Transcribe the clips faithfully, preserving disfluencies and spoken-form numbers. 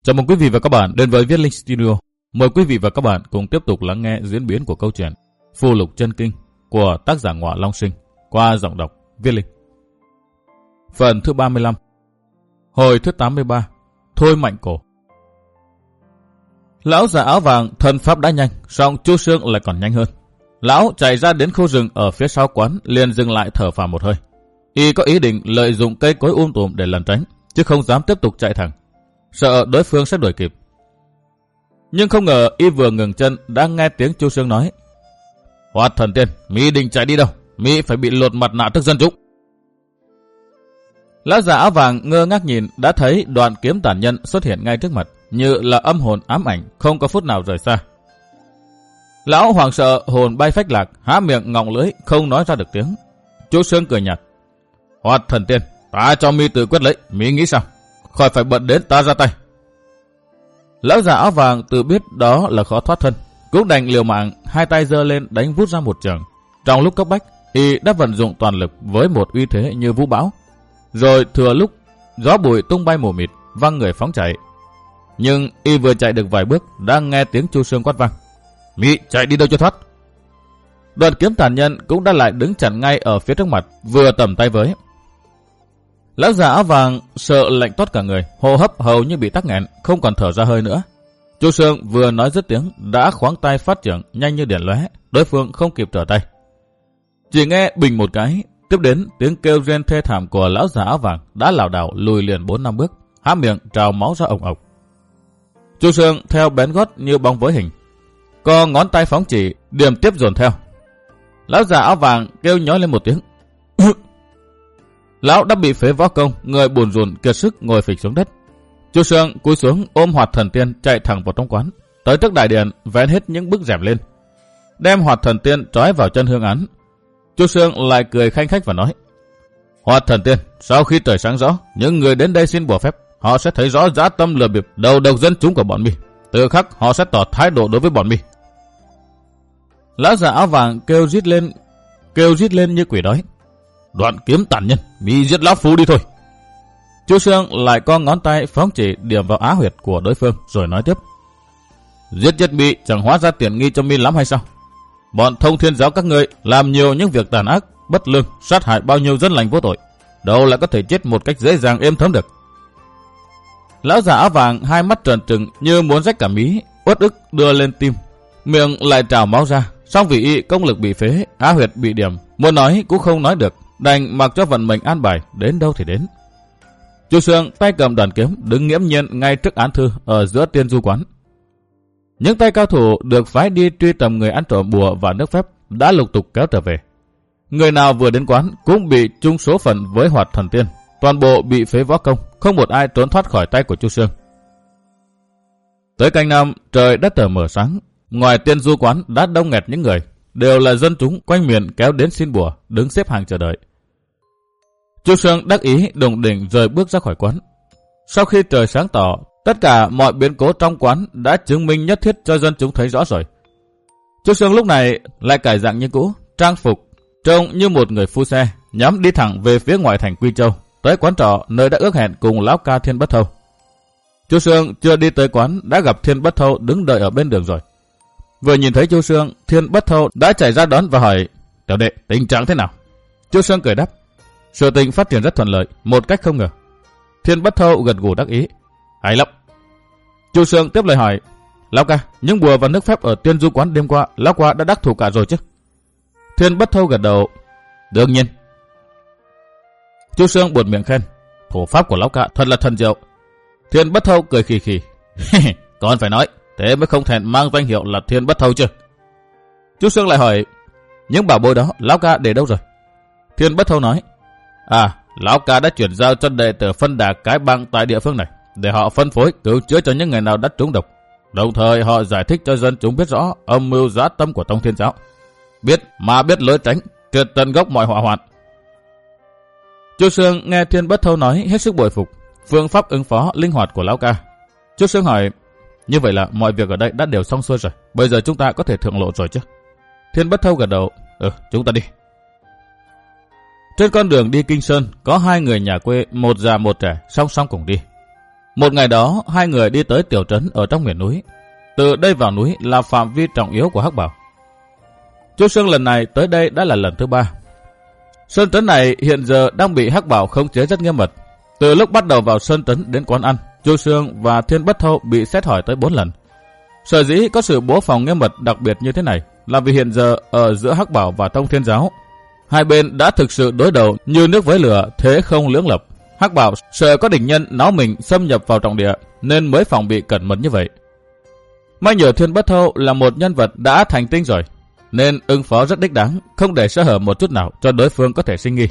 Chào mừng quý vị và các bạn đến với Viết Linh Studio. Mời quý vị và các bạn cùng tiếp tục lắng nghe diễn biến của câu chuyện Phù Lục Chân Kinh của tác giả Ngọa Long Sinh qua giọng đọc Viết Linh. Phần thứ ba mươi lăm. Hồi thứ tám mươi ba. Thôi mạnh cổ. Lão già áo vàng thân pháp đã nhanh, song Chu Sương lại còn nhanh hơn. Lão chạy ra đến khu rừng ở phía sau quán, liền dừng lại thở phào một hơi. Y có ý định lợi dụng cây cối um tùm để lẩn tránh, chứ không dám tiếp tục chạy thẳng, sợ đối phương sẽ đuổi kịp. Nhưng không ngờ y vừa ngừng chân đã nghe tiếng Chu Sương nói: Hoạt Thần Tiên, mi định chạy đi đâu? Mi phải bị lột mặt nạ trước dân chúng. Lão già áo vàng ngơ ngác nhìn, đã thấy đoạn kiếm tàn nhân xuất hiện ngay trước mặt, như là âm hồn ám ảnh, không có phút nào rời xa. Lão hoảng sợ hồn bay phách lạc, há miệng ngọng lưỡi, không nói ra được tiếng. Chu Sương cười nhạt: Hoạt Thần Tiên, ta cho mi tự quyết lấy, mi nghĩ sao? Khỏi phải bận đến ta ra tay. Lão già áo vàng tự biết đó là khó thoát thân, cũng đành liều mạng, hai tay giơ lên đánh vút ra một trường. Trong lúc cấp bách, y đã vận dụng toàn lực với một uy thế như vũ bão, rồi thừa lúc gió bụi tung bay mù mịt, văng người phóng chạy. Nhưng y vừa chạy được vài bước, đang nghe tiếng Chu Sương quát vang: Mi chạy đi đâu cho thoát. Đoạn kiếm tàn nhân cũng đã lại đứng chặn ngay ở phía trước mặt, vừa tầm tay với. Lão già áo vàng sợ lạnh toát cả người, hô hấp hầu như bị tắc nghẹn, không còn thở ra hơi nữa. Chu Sương vừa nói dứt tiếng đã khoáng tay phát trưởng nhanh như điện lóe, đối phương không kịp trở tay. Chỉ nghe bình một cái, tiếp đến tiếng kêu rên thê thảm của lão già áo vàng đã lảo đảo lùi liền bốn năm bước, há miệng trào máu ra ồng ộc. Chu Sương theo bén gót như bóng với hình, co ngón tay phóng chỉ, điểm tiếp dồn theo. Lão già áo vàng kêu nhói lên một tiếng. Lão đã bị phế võ công, người buồn rùn kiệt sức ngồi phịch xuống đất. Chu Sương cúi xuống ôm Hoạt Thần Tiên chạy thẳng vào trong quán, tới trước đại điện vén hết những bức rèm lên, đem Hoạt Thần Tiên trói vào chân hương án. Chu Sương lại cười khanh khách và nói: Hoạt Thần Tiên, sau khi trời sáng rõ, những người đến đây xin bùa phép, họ sẽ thấy rõ dã tâm lừa bịp đầu độc dân chúng của bọn mi. Từ khắc họ sẽ tỏ thái độ đối với bọn mi. Lão già áo vàng kêu rít lên, kêu rít lên như quỷ đói: Đoạn kiếm tàn nhân, mi giết lão phu đi thôi. Chu Sương lại co ngón tay phóng chỉ điểm vào á huyệt của đối phương, rồi nói tiếp: Giết chết mi chẳng hóa ra tiện nghi cho mi lắm hay sao? Bọn Thông Thiên giáo các ngươi làm nhiều những việc tàn ác, bất lương, sát hại bao nhiêu dân lành vô tội, đâu lại có thể chết một cách dễ dàng êm thấm được. Lão già áo vàng hai mắt trợn trừng như muốn rách cả mí, uất ức đưa lên tim, miệng lại trào máu ra. Song vì y công lực bị phế, á huyệt bị điểm, muốn nói cũng không nói được, đành mặc cho vận mệnh an bài, đến đâu thì đến. Chu Sương tay cầm đoàn kiếm đứng nghiễm nhiên ngay trước án thư ở giữa Tiên Du quán. Những tay cao thủ được phái đi truy tầm người ăn trộm bùa và nước phép đã lục tục kéo trở về. Người nào vừa đến quán cũng bị chung số phận với Hoạt Thần Tiên, toàn bộ bị phế võ công, không một ai trốn thoát khỏi tay của Chu Sương. Tới canh năm, trời đã tờ mờ sáng, ngoài Tiên Du quán đã đông nghẹt những người, đều là dân chúng quanh miền kéo đến xin bùa, đứng xếp hàng chờ đợi. Chu Sương đắc ý đùng đỉnh rời bước ra khỏi quán. Sau khi trời sáng tỏ, tất cả mọi biến cố trong quán đã chứng minh nhất thiết cho dân chúng thấy rõ rồi. Chu Sương lúc này lại cải dạng như cũ, trang phục trông như một người phu xe, nhắm đi thẳng về phía ngoại thành Quy Châu, tới quán trọ nơi đã ước hẹn cùng lão ca Thiên Bất Thâu. Chu Sương chưa đi tới quán đã gặp Thiên Bất Thâu đứng đợi ở bên đường rồi. Vừa nhìn thấy Chu Sương, Thiên Bất Thâu đã chạy ra đón và hỏi: Tiểu đệ, tình trạng thế nào? Chu Sương cười đáp: Sự tình phát triển rất thuận lợi, một cách không ngờ. Thiên Bất Thâu gật gù đắc ý: Hay lắm. Chu Sương tiếp lời hỏi: Lão ca, những bùa và nước phép ở Tiên Du quán đêm qua, lão qua đã đắc thủ cả rồi chứ? Thiên Bất Thâu gật đầu: Đương nhiên. Chu Sương buột miệng khen: Thủ pháp của lão ca thật là thần diệu. Thiên Bất Thâu cười khì khì: Còn phải nói, thế mới không thèn mang danh hiệu là Thiên Bất Thâu chứ. Chu Sương lại hỏi: Những bảo bối đó lão ca để đâu rồi? Thiên Bất Thâu nói: À, lão ca đã chuyển giao cho đệ tử phân đà cái bang tại địa phương này, để họ phân phối cứu chữa cho những người nào đã trúng độc. Đồng thời họ giải thích cho dân chúng biết rõ âm mưu dã tâm của Thông Thiên giáo, biết mà biết lối tránh, triệt tận gốc mọi họa hoạn. Chu Sương nghe Thiên Bất Thâu nói hết sức bội phục phương pháp ứng phó linh hoạt của lão ca. Chu Sương hỏi: Như vậy là mọi việc ở đây đã đều xong xuôi rồi, bây giờ chúng ta có thể thượng lộ rồi chứ? Thiên Bất Thâu gật đầu: Ừ, chúng ta đi. Trên con đường đi Kinh Sơn có hai người nhà quê, một già một trẻ song song cùng đi. Một ngày đó, hai người đi tới tiểu trấn ở trong miền núi. Từ đây vào núi là phạm vi trọng yếu của Hắc Bảo. Chu Xương lần này tới đây đã là lần thứ ba. Sơn trấn này hiện giờ đang bị Hắc Bảo khống chế rất nghiêm mật. Từ lúc bắt đầu vào sơn trấn đến quán ăn, Chu Xương và Thiên Bất Thâu bị xét hỏi tới bốn lần. Sở dĩ có sự bố phòng nghiêm mật đặc biệt như thế này là vì hiện giờ ở giữa Hắc Bảo và Thông Thiên Giáo, hai bên đã thực sự đối đầu như nước với lửa, thế không lưỡng lập. Hắc Bảo sợ có địch nhân náo mình xâm nhập vào trọng địa nên mới phòng bị cẩn mật như vậy. May nhờ Thiên Bất Thâu là một nhân vật đã thành tinh rồi, nên ứng phó rất đích đáng, không để sơ hở một chút nào cho đối phương có thể sinh nghi.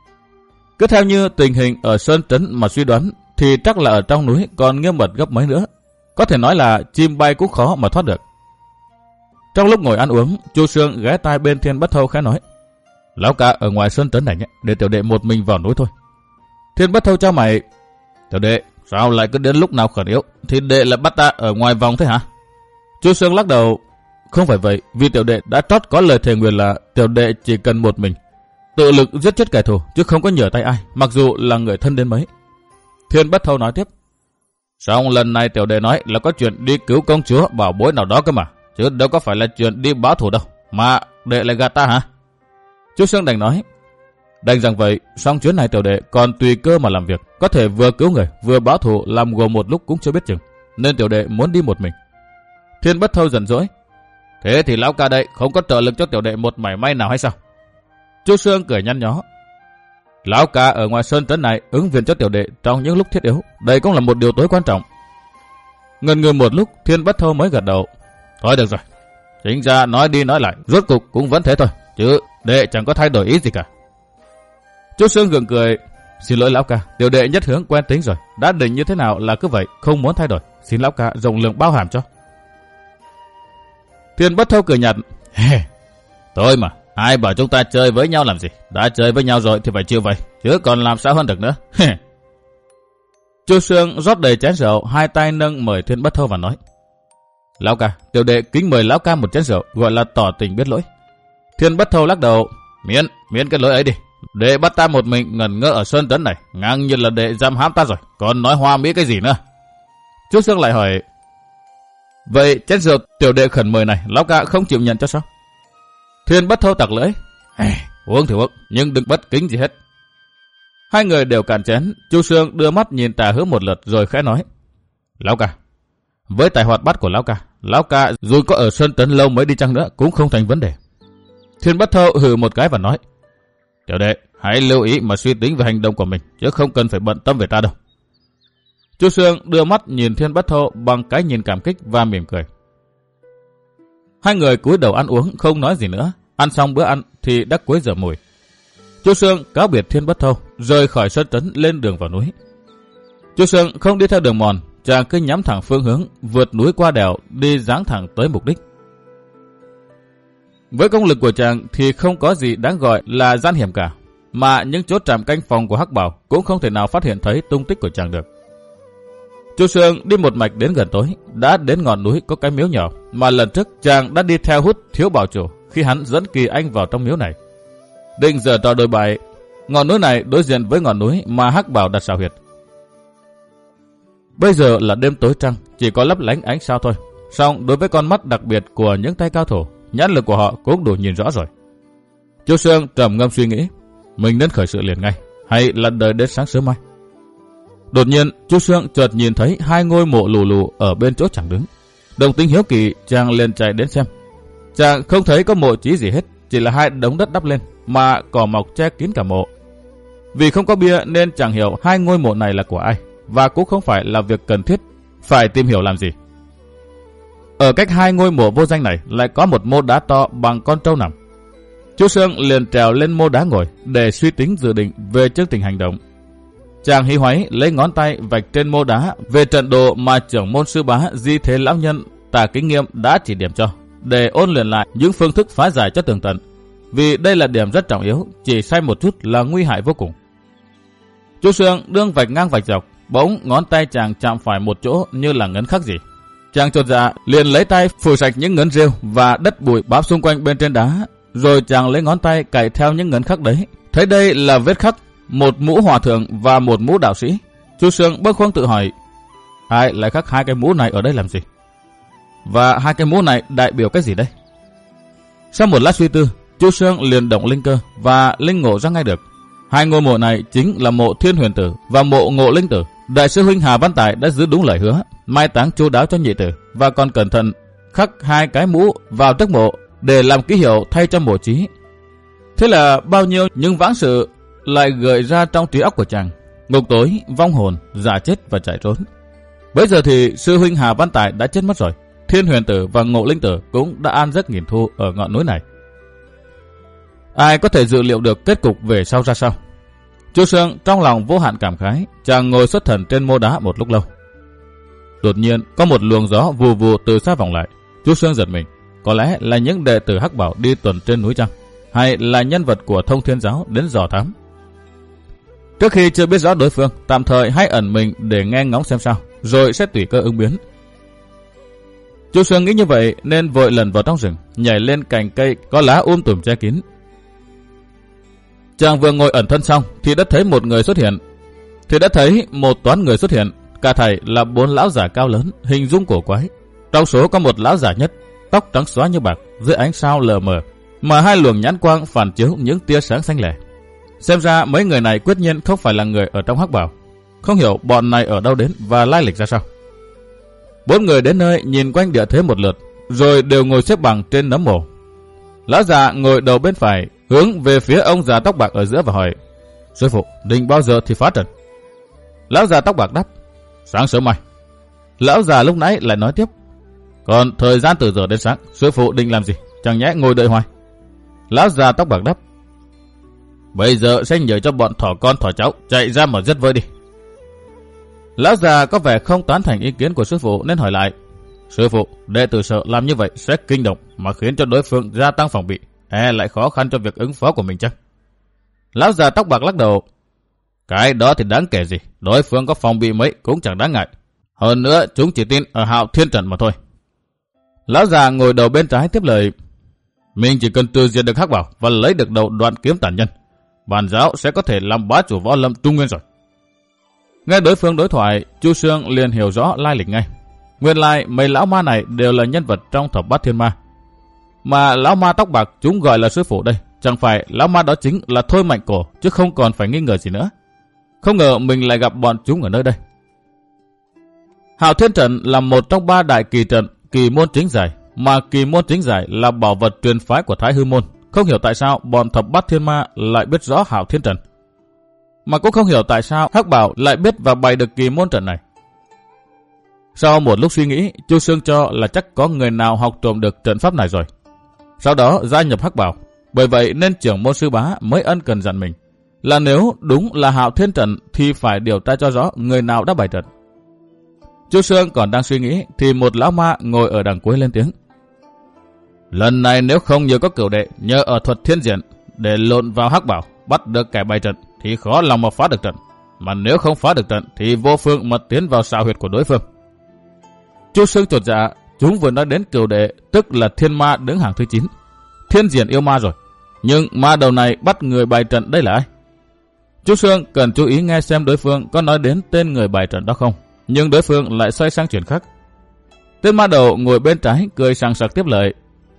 Cứ theo như tình hình ở sơn trấn mà suy đoán thì chắc là ở trong núi còn nghiêm mật gấp mấy nữa. Có thể nói là chim bay cũng khó mà thoát được. Trong lúc ngồi ăn uống, Chu Xương ghé tai bên Thiên Bất Thâu khẽ nói: "Lão ca ở ngoài sơn trấn này nhé, để tiểu đệ một mình vào núi thôi." Thiên Bất Thâu chau mày: "Tiểu đệ, sao lại cứ đến lúc nào khẩn yếu thì đệ lại bắt ta ở ngoài vòng thế hả?" Chu Xương lắc đầu: "Không phải vậy, vì tiểu đệ đã trót có lời thề nguyện là tiểu đệ chỉ cần một mình, tự lực giết chết kẻ thù chứ không có nhờ tay ai, mặc dù là người thân đến mấy." Thiên Bất Thâu nói tiếp: "Xong lần này tiểu đệ nói là có chuyện đi cứu công chúa bảo bối nào đó cơ mà, chứ đâu có phải là chuyện đi báo thù đâu, mà đệ lại gạt ta hả?" Chu Xương đành nói: "Đành rằng vậy, xong chuyến này tiểu đệ còn tùy cơ mà làm việc, có thể vừa cứu người vừa báo thù làm gồm một lúc cũng chưa biết chừng, nên tiểu đệ muốn đi một mình." Thiên Bất Thâu giận dỗi: "Thế thì lão ca đây không có trợ lực cho tiểu đệ một mảy may nào hay sao?" Chu Xương cười nhăn nhó: "Lão ca ở ngoài sơn trấn này ứng viện cho tiểu đệ trong những lúc thiết yếu, đây cũng là một điều tối quan trọng." Ngần ngừ một lúc, Thiên Bất Thâu mới gật đầu: "Thôi được rồi, chính ra nói đi nói lại, rốt cục cũng vẫn thế thôi, chứ đệ chẳng có thay đổi ý gì cả." Chu Xương gượng cười: "Xin lỗi lão ca, tiểu đệ nhất hướng quen tính rồi, đã định như thế nào là cứ vậy, không muốn thay đổi, xin lão ca rộng lượng bao hàm cho." Thiên Bất Thâu cười nhạt: "Thôi mà, ai bảo chúng ta chơi với nhau làm gì, đã chơi với nhau rồi thì phải chịu vậy, chứ còn làm sao hơn được nữa." Chu Xương rót đầy chén rượu, hai tay nâng mời Thiên Bất Thâu và nói: "Lão ca, tiểu đệ kính mời lão ca một chén rượu, gọi là tỏ tình biết lỗi." Thiên Bất Thâu lắc đầu: "Miễn, miễn cái lỗi ấy đi. Đệ bắt ta một mình ngẩn ngơ ở sơn trấn này, ngang như là đệ giam hãm ta rồi, còn nói hoa mỹ cái gì nữa." Chu Xương lại hỏi: "Vậy chén rượu tiểu đệ khẩn mời này, lão ca không chịu nhận cho sao?" Thiên Bất Thâu tặc lưỡi: "Uống thì uống, nhưng đừng bất kính gì hết." Hai người đều cạn chén. Chu Xương đưa mắt nhìn Tả Hữu một lượt rồi khẽ nói: "Lão ca, với tài hoạt bát của lão ca, lão ca dù có ở sơn trấn lâu mới đi chăng nữa cũng không thành vấn đề." Thiên Bất Thâu hừ một cái và nói: "Tiểu đệ hãy lưu ý mà suy tính về hành động của mình, chứ không cần phải bận tâm về ta đâu." Chu Xương đưa mắt nhìn Thiên Bất Thâu bằng cái nhìn cảm kích và mỉm cười. Hai người cúi đầu ăn uống không nói gì nữa. Ăn xong bữa ăn thì đã cuối giờ mùi. Chu Xương cáo biệt Thiên Bất Thâu, rời khỏi sơn trấn lên đường vào núi. Chu Xương không đi theo đường mòn, chàng cứ nhắm thẳng phương hướng, vượt núi qua đèo, đi dáng thẳng tới mục đích. Với công lực của chàng thì không có gì đáng gọi là gian hiểm cả, mà những chốt trạm canh phòng của Hắc Bảo cũng không thể nào phát hiện thấy tung tích của chàng được. Chu Xương đi một mạch đến gần tối, đã đến ngọn núi có cái miếu nhỏ mà lần trước chàng đã đi theo hút Thiếu Bảo Chủ khi hắn dẫn Kỳ Anh vào trong miếu này. Định giờ trò đôi bài, ngọn núi này đối diện với ngọn núi mà Hắc Bảo đặt xào huyệt. Bây giờ là đêm tối trăng, chỉ có lấp lánh ánh sao thôi. Song đối với con mắt đặc biệt của những tay cao thủ, nhãn lực của họ cũng đủ nhìn rõ rồi. Chu Xương trầm ngâm suy nghĩ, mình nên khởi sự liền ngay, hay là đợi đến sáng sớm mai? Đột nhiên, Chu Xương chợt nhìn thấy hai ngôi mộ lù lù ở bên chỗ chàng đứng. Đồng tính hiếu kỳ, chàng liền chạy đến xem. Chàng không thấy có mộ chí gì hết, chỉ là hai đống đất đắp lên, mà cỏ mọc che kín cả mộ. Vì không có bia nên chẳng hiểu hai ngôi mộ này là của ai, và cũng không phải là việc cần thiết phải tìm hiểu làm gì. Ở cách hai ngôi mộ vô danh này lại có một mô đá to bằng con trâu nằm. Chu Xương liền trèo lên mô đá ngồi để suy tính dự định về chương trình hành động. Chàng hí hoáy lấy ngón tay vạch trên mô đá về trận đồ mà trưởng môn sư bá Di Thế lão nhân Tả Kính Nghiêm đã chỉ điểm cho, để ôn luyện lại những phương thức phá giải cho tường tận. Vì đây là điểm rất trọng yếu, chỉ sai một chút là nguy hại vô cùng. Chu Xương đương vạch ngang vạch dọc, bỗng ngón tay chàng chạm phải một chỗ như là ngấn khắc gì. Chàng chột dạ liền lấy tay phủi sạch những ngấn rêu và đất bụi bám xung quanh bên trên đá, rồi chàng lấy ngón tay cạy theo những ngấn khắc đấy. Thấy đây là vết khắc một mũ hòa thượng và một mũ đạo sĩ. Chu Xương bâng khuâng tự hỏi, ai lại khắc hai cái mũ này ở đây làm gì? Và hai cái mũ này đại biểu cái gì đây? Sau một lát suy tư, Chu Xương liền động linh cơ và linh ngộ ra ngay được. Hai ngôi mộ này chính là mộ Thiên Huyền Tử và mộ Ngộ Linh Tử. Đại sư huynh Hà Văn Tài đã giữ đúng lời hứa, mai táng chu đáo cho nhị tử và còn cẩn thận khắc hai cái mũ vào trước mộ để làm ký hiệu thay cho mộ Chí. Thế là bao nhiêu những vãng sự lại gợi ra trong trí óc của chàng: ngục tối, vong hồn, giả chết và chạy trốn. Bây giờ thì sư huynh Hà Văn Tài đã chết mất rồi, Thiên Huyền Tử và Ngộ Linh Tử cũng đã an giấc nghìn thu ở ngọn núi này. Ai có thể dự liệu được kết cục về sau ra sao? Chu Xương trong lòng vô hạn cảm khái, chàng ngồi xuất thần trên mô đá một lúc lâu. Đột nhiên có một luồng gió vù vù từ xa vọng lại. Chu Xương giật mình, có lẽ là những đệ tử Hắc Bảo đi tuần trên núi chăng, hay là nhân vật của Thông Thiên Giáo đến dò thám? Trước khi chưa biết rõ đối phương, tạm thời hãy ẩn mình để nghe ngóng xem sao, rồi sẽ tùy cơ ứng biến. Chu Xương nghĩ như vậy nên vội lần vào trong rừng, nhảy lên cành cây có lá um tùm che kín. Chàng vừa ngồi ẩn thân xong thì đã thấy một người xuất hiện. Thì đã thấy một toán người xuất hiện, cả thảy là bốn lão giả cao lớn, hình dung cổ quái. Trong số có một lão giả nhất, tóc trắng xóa như bạc, dưới ánh sao lờ mờ, mà hai luồng nhãn quang phản chiếu những tia sáng xanh lẻ. Xem ra mấy người này quyết nhiên không phải là người ở trong Hắc Bảo. Không hiểu bọn này ở đâu đến và lai lịch ra sao. Bốn người đến nơi nhìn quanh địa thế một lượt, rồi đều ngồi xếp bằng trên nấm mồ. Lão già ngồi đầu bên phải, hướng về phía ông già tóc bạc ở giữa và hỏi: sư phụ, định bao giờ thì phá trận? Lão già tóc bạc đáp: sáng sớm mai. Lão già lúc nãy lại nói tiếp: còn thời gian từ giờ đến sáng, sư phụ định làm gì? Chẳng nhẽ ngồi đợi hoài? Lão già tóc bạc đáp: bây giờ sẽ nhờ cho bọn thỏ con thỏ cháu chạy ra mà giết với đi. Lão già có vẻ không tán thành ý kiến của sư phụ nên hỏi lại: sư phụ, đệ tử sợ làm như vậy sẽ kinh động mà khiến cho đối phương gia tăng phòng bị, e lại khó khăn cho việc ứng phó của mình chăng? Lão già tóc bạc lắc đầu: cái đó thì đáng kể gì, đối phương có phòng bị mấy cũng chẳng đáng ngại. Hơn nữa chúng chỉ tin ở Hạo Thiên Trận mà thôi. Lão già ngồi đầu bên trái tiếp lời: mình chỉ cần tiêu diệt được Hắc Bảo và lấy được đầu Đoạn Kiếm Tản Nhân, bản giáo sẽ có thể làm bá chủ võ lâm Trung Nguyên rồi. Nghe đối phương đối thoại, Chu Xương liền hiểu rõ lai lịch ngay. Nguyên lai mấy lão ma này đều là nhân vật trong thập bát thiên ma. Mà lão ma tóc bạc chúng gọi là sư phụ đây, chẳng phải lão ma đó chính là Thôi Mạnh Cổ, chứ không còn phải nghi ngờ gì nữa. Không ngờ mình lại gặp bọn chúng ở nơi đây. Hạo Thiên Trận là một trong ba đại kỳ trận kỳ môn chính giải, mà kỳ môn chính giải là bảo vật truyền phái của Thái Hư Môn. Không hiểu tại sao bọn thập bát thiên ma lại biết rõ Hạo Thiên Trận, mà cũng không hiểu tại sao Hắc Bảo lại biết và bày được kỳ môn trận này. Sau một lúc suy nghĩ, Chu Xương cho là chắc có người nào học trộm được trận pháp này rồi, sau đó gia nhập Hắc Bảo. Bởi vậy nên trưởng môn sư bá mới ân cần dặn mình là nếu đúng là Hạo Thiên Trận thì phải điều tra cho rõ người nào đã bày trận. Chu Xương còn đang suy nghĩ thì một lão ma ngồi ở đằng cuối lên tiếng: lần này nếu không nhờ có cửu đệ nhờ ở thuật thiên diện để lộn vào Hắc Bảo bắt được kẻ bày trận thì khó lòng mà phá được trận, mà nếu không phá được trận thì vô phương mà tiến vào xào huyệt của đối phương. Chu Xương chột dạ, chúng vừa nói đến cửu đệ tức là thiên ma đứng hàng thứ chín, thiên diện yêu ma rồi, nhưng ma đầu này bắt người bày trận đây là ai? Chu Xương cần chú ý nghe xem đối phương có nói đến tên người bày trận đó không, nhưng đối phương lại xoay sang chuyện khác. Tên ma đầu ngồi bên trái cười sảng sặc tiếp lời: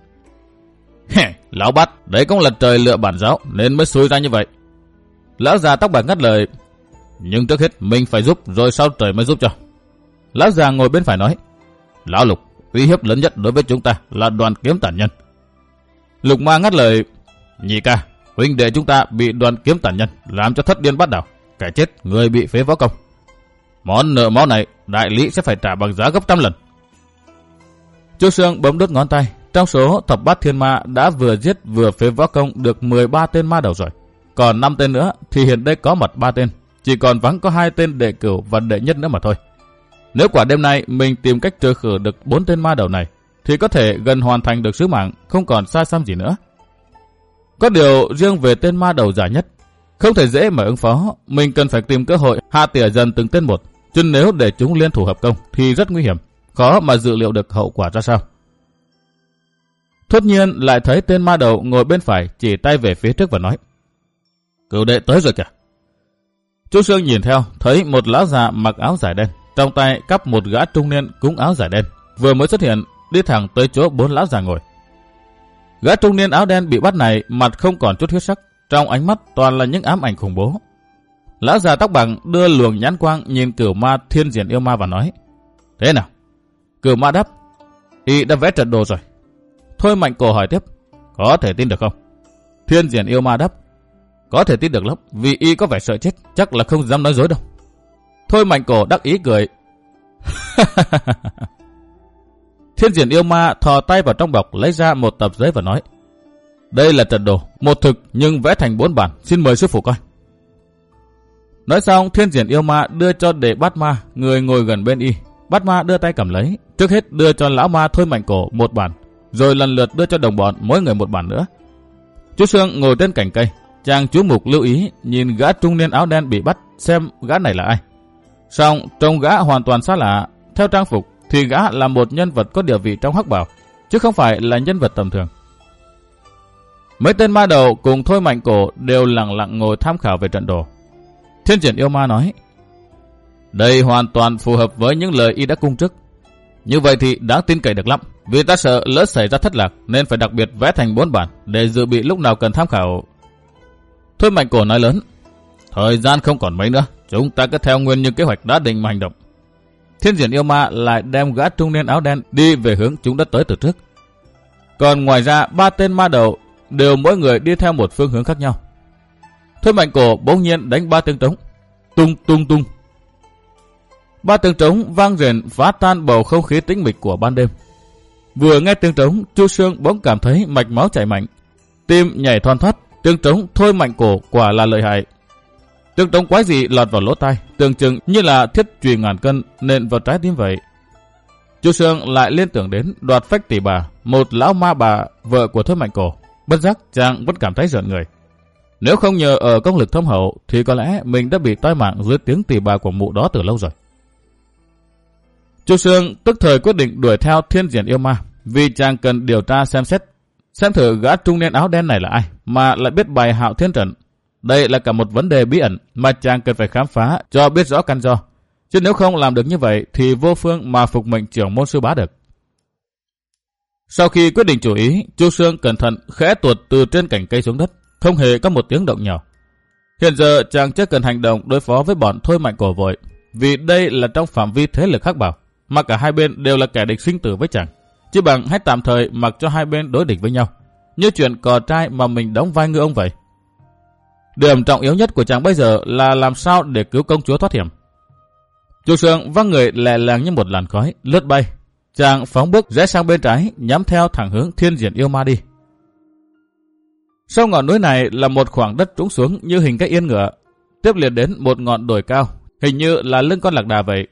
lão bắt, đấy cũng là trời lựa bản giáo nên mới xui ra như vậy. Lão già tóc bạc ngắt lời: nhưng trước hết mình phải giúp rồi sau trời mới giúp cho. Lão già ngồi bên phải nói: lão Lục, uy hiếp lớn nhất đối với chúng ta là Đoàn Kiếm Tản Nhân. Lục Ma ngắt lời: nhị ca, huynh đệ chúng ta bị Đoàn Kiếm Tản Nhân làm cho thất điên bắt đảo, kẻ chết người bị phế võ công. Món nợ máu này đại lý sẽ phải trả bằng giá gấp trăm lần. Chu Xương bấm đốt ngón tay. Trong số thập bát thiên ma đã vừa giết vừa phế võ công được mười ba tên ma đầu rồi, còn năm tên nữa thì hiện đây có mặt ba tên, chỉ còn vắng có hai tên đệ cửu và đệ nhất nữa mà thôi. Nếu quả đêm nay mình tìm cách trừ khử được bốn tên ma đầu này thì có thể gần hoàn thành được sứ mạng, không còn xa xăm gì nữa. Có điều riêng về tên ma đầu giả nhất không thể dễ mà ứng phó, mình cần phải tìm cơ hội hạ tỉa dần từng tên một, chứ nếu để chúng liên thủ hợp công thì rất nguy hiểm, khó mà dự liệu được hậu quả ra sao. Thốt nhiên lại thấy tên ma đầu ngồi bên phải chỉ tay về phía trước và nói: cửu đệ tới rồi kìa. Chu Xương nhìn theo thấy một lão già mặc áo dài đen, trong tay cắp một gã trung niên cúng áo dài đen, vừa mới xuất hiện, đi thẳng tới chỗ bốn lão già ngồi. Gã trung niên áo đen bị bắt này mặt không còn chút huyết sắc, trong ánh mắt toàn là những ám ảnh khủng bố. Lão già tóc bằng đưa luồng nhãn quang nhìn Cửu Ma Thiên Diển Yêu Ma và nói: Thế nào? Cửu Ma đáp: Y đã vẽ trận đồ rồi. Thôi Mạnh Cổ hỏi tiếp: Có thể tin được không? Thiên Diển Yêu Ma đáp: Có thể tin được lắm, vì Y có vẻ sợ chết, chắc là không dám nói dối đâu. Thôi Mạnh Cổ đắc ý cười. Thiên Diển Yêu Ma thò tay vào trong bọc lấy ra một tập giấy và nói: Đây là trận đồ, một thực nhưng vẽ thành bốn bản, xin mời sư phụ coi. Nói xong, Thiên Diển Yêu Ma đưa cho Đệ Bát Ma, người ngồi gần bên y. Bát Ma đưa tay cầm lấy, trước hết đưa cho lão ma Thôi Mạnh Cổ một bản, rồi lần lượt đưa cho đồng bọn mỗi người một bản nữa. Chú Sương ngồi trên cành cây, chàng chú mục lưu ý nhìn gã trung niên áo đen bị bắt xem gã này là ai. Song trông gã hoàn toàn xa lạ, theo trang phục thì gã là một nhân vật có địa vị trong Hắc Bảo, chứ không phải là nhân vật tầm thường. Mấy tên ma đầu cùng Thôi Mạnh Cổ đều lặng lặng ngồi tham khảo về trận đồ. Thiên Diển Yêu Ma nói: Đây hoàn toàn phù hợp với những lời y đã cung trước. Như vậy thì đáng tin cậy được lắm, vì ta sợ lỡ xảy ra thất lạc nên phải đặc biệt vẽ thành bốn bản để dự bị lúc nào cần tham khảo. Thôi Mạnh Cổ nói lớn: Thời gian không còn mấy nữa, chúng ta cứ theo nguyên như kế hoạch đã định mà hành động. Thiên Diển Yêu Ma lại đem gã trung niên áo đen đi về hướng chúng đã tới từ trước. Còn ngoài ra ba tên ma đầu đều mỗi người đi theo một phương hướng khác nhau. Thôi Mạnh Cổ bỗng nhiên đánh ba tiếng trống, tung tung tung. Ba tiếng trống vang rền phá tan bầu không khí tĩnh mịch của ban đêm. Vừa nghe tiếng trống, Chu Sương bỗng cảm thấy mạch máu chảy mạnh, tim nhảy thoăn thoắt. Tiếng trống Thôi Mạnh Cổ quả là lợi hại. Tiếng trống quái dị lọt vào lỗ tai, tưởng chừng như là thiết chùy ngàn cân nện vào trái tim vậy. Chu Sương lại liên tưởng đến Đoạt Phách Tỷ Bà, một lão ma bà vợ của Thôi Mạnh Cổ. Bất giác chàng vẫn cảm thấy rợn người. Nếu không nhờ ở công lực thâm hậu thì có lẽ mình đã bị tai mạng dưới tiếng tỷ bà của mụ đó từ lâu rồi. Chu Sương tức thời quyết định đuổi theo Thiên Diển Yêu Ma, vì chàng cần điều tra xem xét, xem thử gã trung niên áo đen này là ai mà lại biết bài Hạo Thiên Trận. Đây là cả một vấn đề bí ẩn mà chàng cần phải khám phá cho biết rõ căn do. Chứ nếu không làm được như vậy thì vô phương mà phục mệnh trưởng môn sư bá được. Sau khi quyết định chủ ý, Chu Sương cẩn thận khẽ tuột từ trên cành cây xuống đất, không hề có một tiếng động nhỏ. Hiện giờ chàng chưa cần hành động đối phó với bọn Thôi Mạnh Cổ vội, vì đây là trong phạm vi thế lực Hắc Bảo, mà cả hai bên đều là kẻ địch sinh tử với chàng. Chỉ bằng hãy tạm thời mặc cho hai bên đối địch với nhau, như chuyện cò trai mà mình đóng vai ngư ông vậy. Điểm trọng yếu nhất của chàng bây giờ là làm sao để cứu công chúa thoát hiểm. Chu Sương văng người lẹ làng như một làn khói lướt bay. Chàng phóng bước rẽ sang bên trái, nhắm theo thẳng hướng Thiên Diển Yêu Ma đi. Sau ngọn núi này là một khoảng đất trũng xuống như hình cái yên ngựa, tiếp liền đến một ngọn đồi cao, hình như là lưng con lạc đà vậy.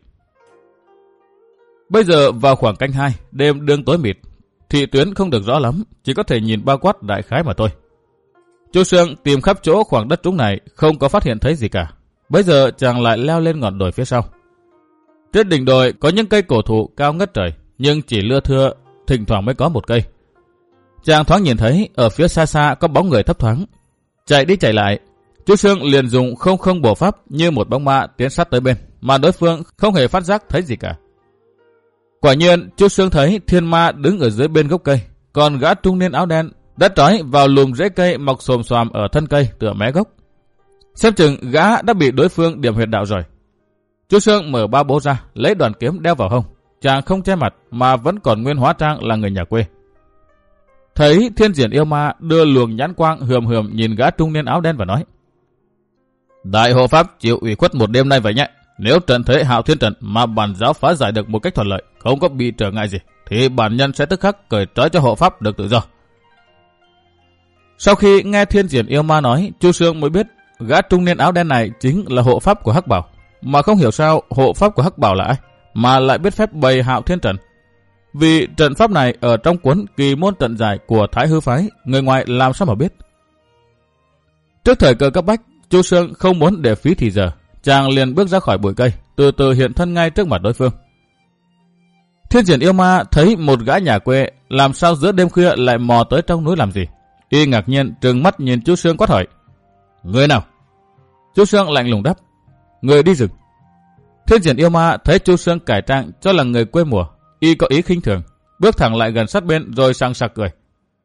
Bây giờ vào khoảng canh hai, đêm đương tối mịt, thị tuyến không được rõ lắm, chỉ có thể nhìn bao quát đại khái mà thôi. Chu Sương tìm khắp chỗ khoảng đất trũng này, không có phát hiện thấy gì cả. Bây giờ chàng lại leo lên ngọn đồi phía sau. Trên đỉnh đồi có những cây cổ thụ cao ngất trời, nhưng chỉ lưa thưa, thỉnh thoảng mới có một cây. Chàng thoáng nhìn thấy ở phía xa xa có bóng người thấp thoáng. Chạy đi chạy lại, Chu Sương liền dùng không không bổ pháp như một bóng ma tiến sát tới bên, mà đối phương không hề phát giác thấy gì cả. Quả nhiên, Chu Sương thấy thiên ma đứng ở dưới bên gốc cây, còn gã trung niên áo đen đã trói vào lùm rễ cây mọc xồm xoàm ở thân cây tựa mé gốc. Xem chừng gã đã bị đối phương điểm huyệt đạo rồi. Chu Sương mở ba bố ra, lấy đoàn kiếm đeo vào hông. Chàng không che mặt mà vẫn còn nguyên hóa trang là người nhà quê. Thấy Thiên Diển Yêu Ma đưa luồng nhãn quang hườm hườm nhìn gã trung niên áo đen và nói: Đại hộ pháp chịu ủy khuất một đêm nay vậy nhé. Nếu trận thế Hạo Thiên Trận mà bản giáo phá giải được một cách thuận lợi, không có bị trở ngại gì, thì bản nhân sẽ tức khắc cởi trói cho hộ pháp được tự do. Sau khi nghe Thiên Diển Yêu Ma nói, Chu Sương mới biết gã trung niên áo đen này chính là hộ pháp của Hắc Bảo, mà không hiểu sao hộ pháp của Hắc Bảo là ai mà lại biết phép bày Hạo Thiên Trận. Vì trận pháp này ở trong cuốn Kỳ môn trận giải của Thái Hư phái, người ngoài làm sao mà biết. Trước thời cơ cấp bách, Chu Sương không muốn để phí thì giờ, chàng liền bước ra khỏi bụi cây, từ từ hiện thân ngay trước mặt đối phương. Thiên Diển Yêu Ma thấy một gã nhà quê làm sao giữa đêm khuya lại mò tới trong núi làm gì. Y ngạc nhiên trừng mắt nhìn Chu Sương quát hỏi: Người nào? Chu Sương lạnh lùng đáp: Người đi rừng. Thiên Diễn Yêu Ma thấy Chu Sương cải trang cho là người quê mùa, y có ý khinh thường, bước thẳng lại gần sát bên rồi sằng sặc cười.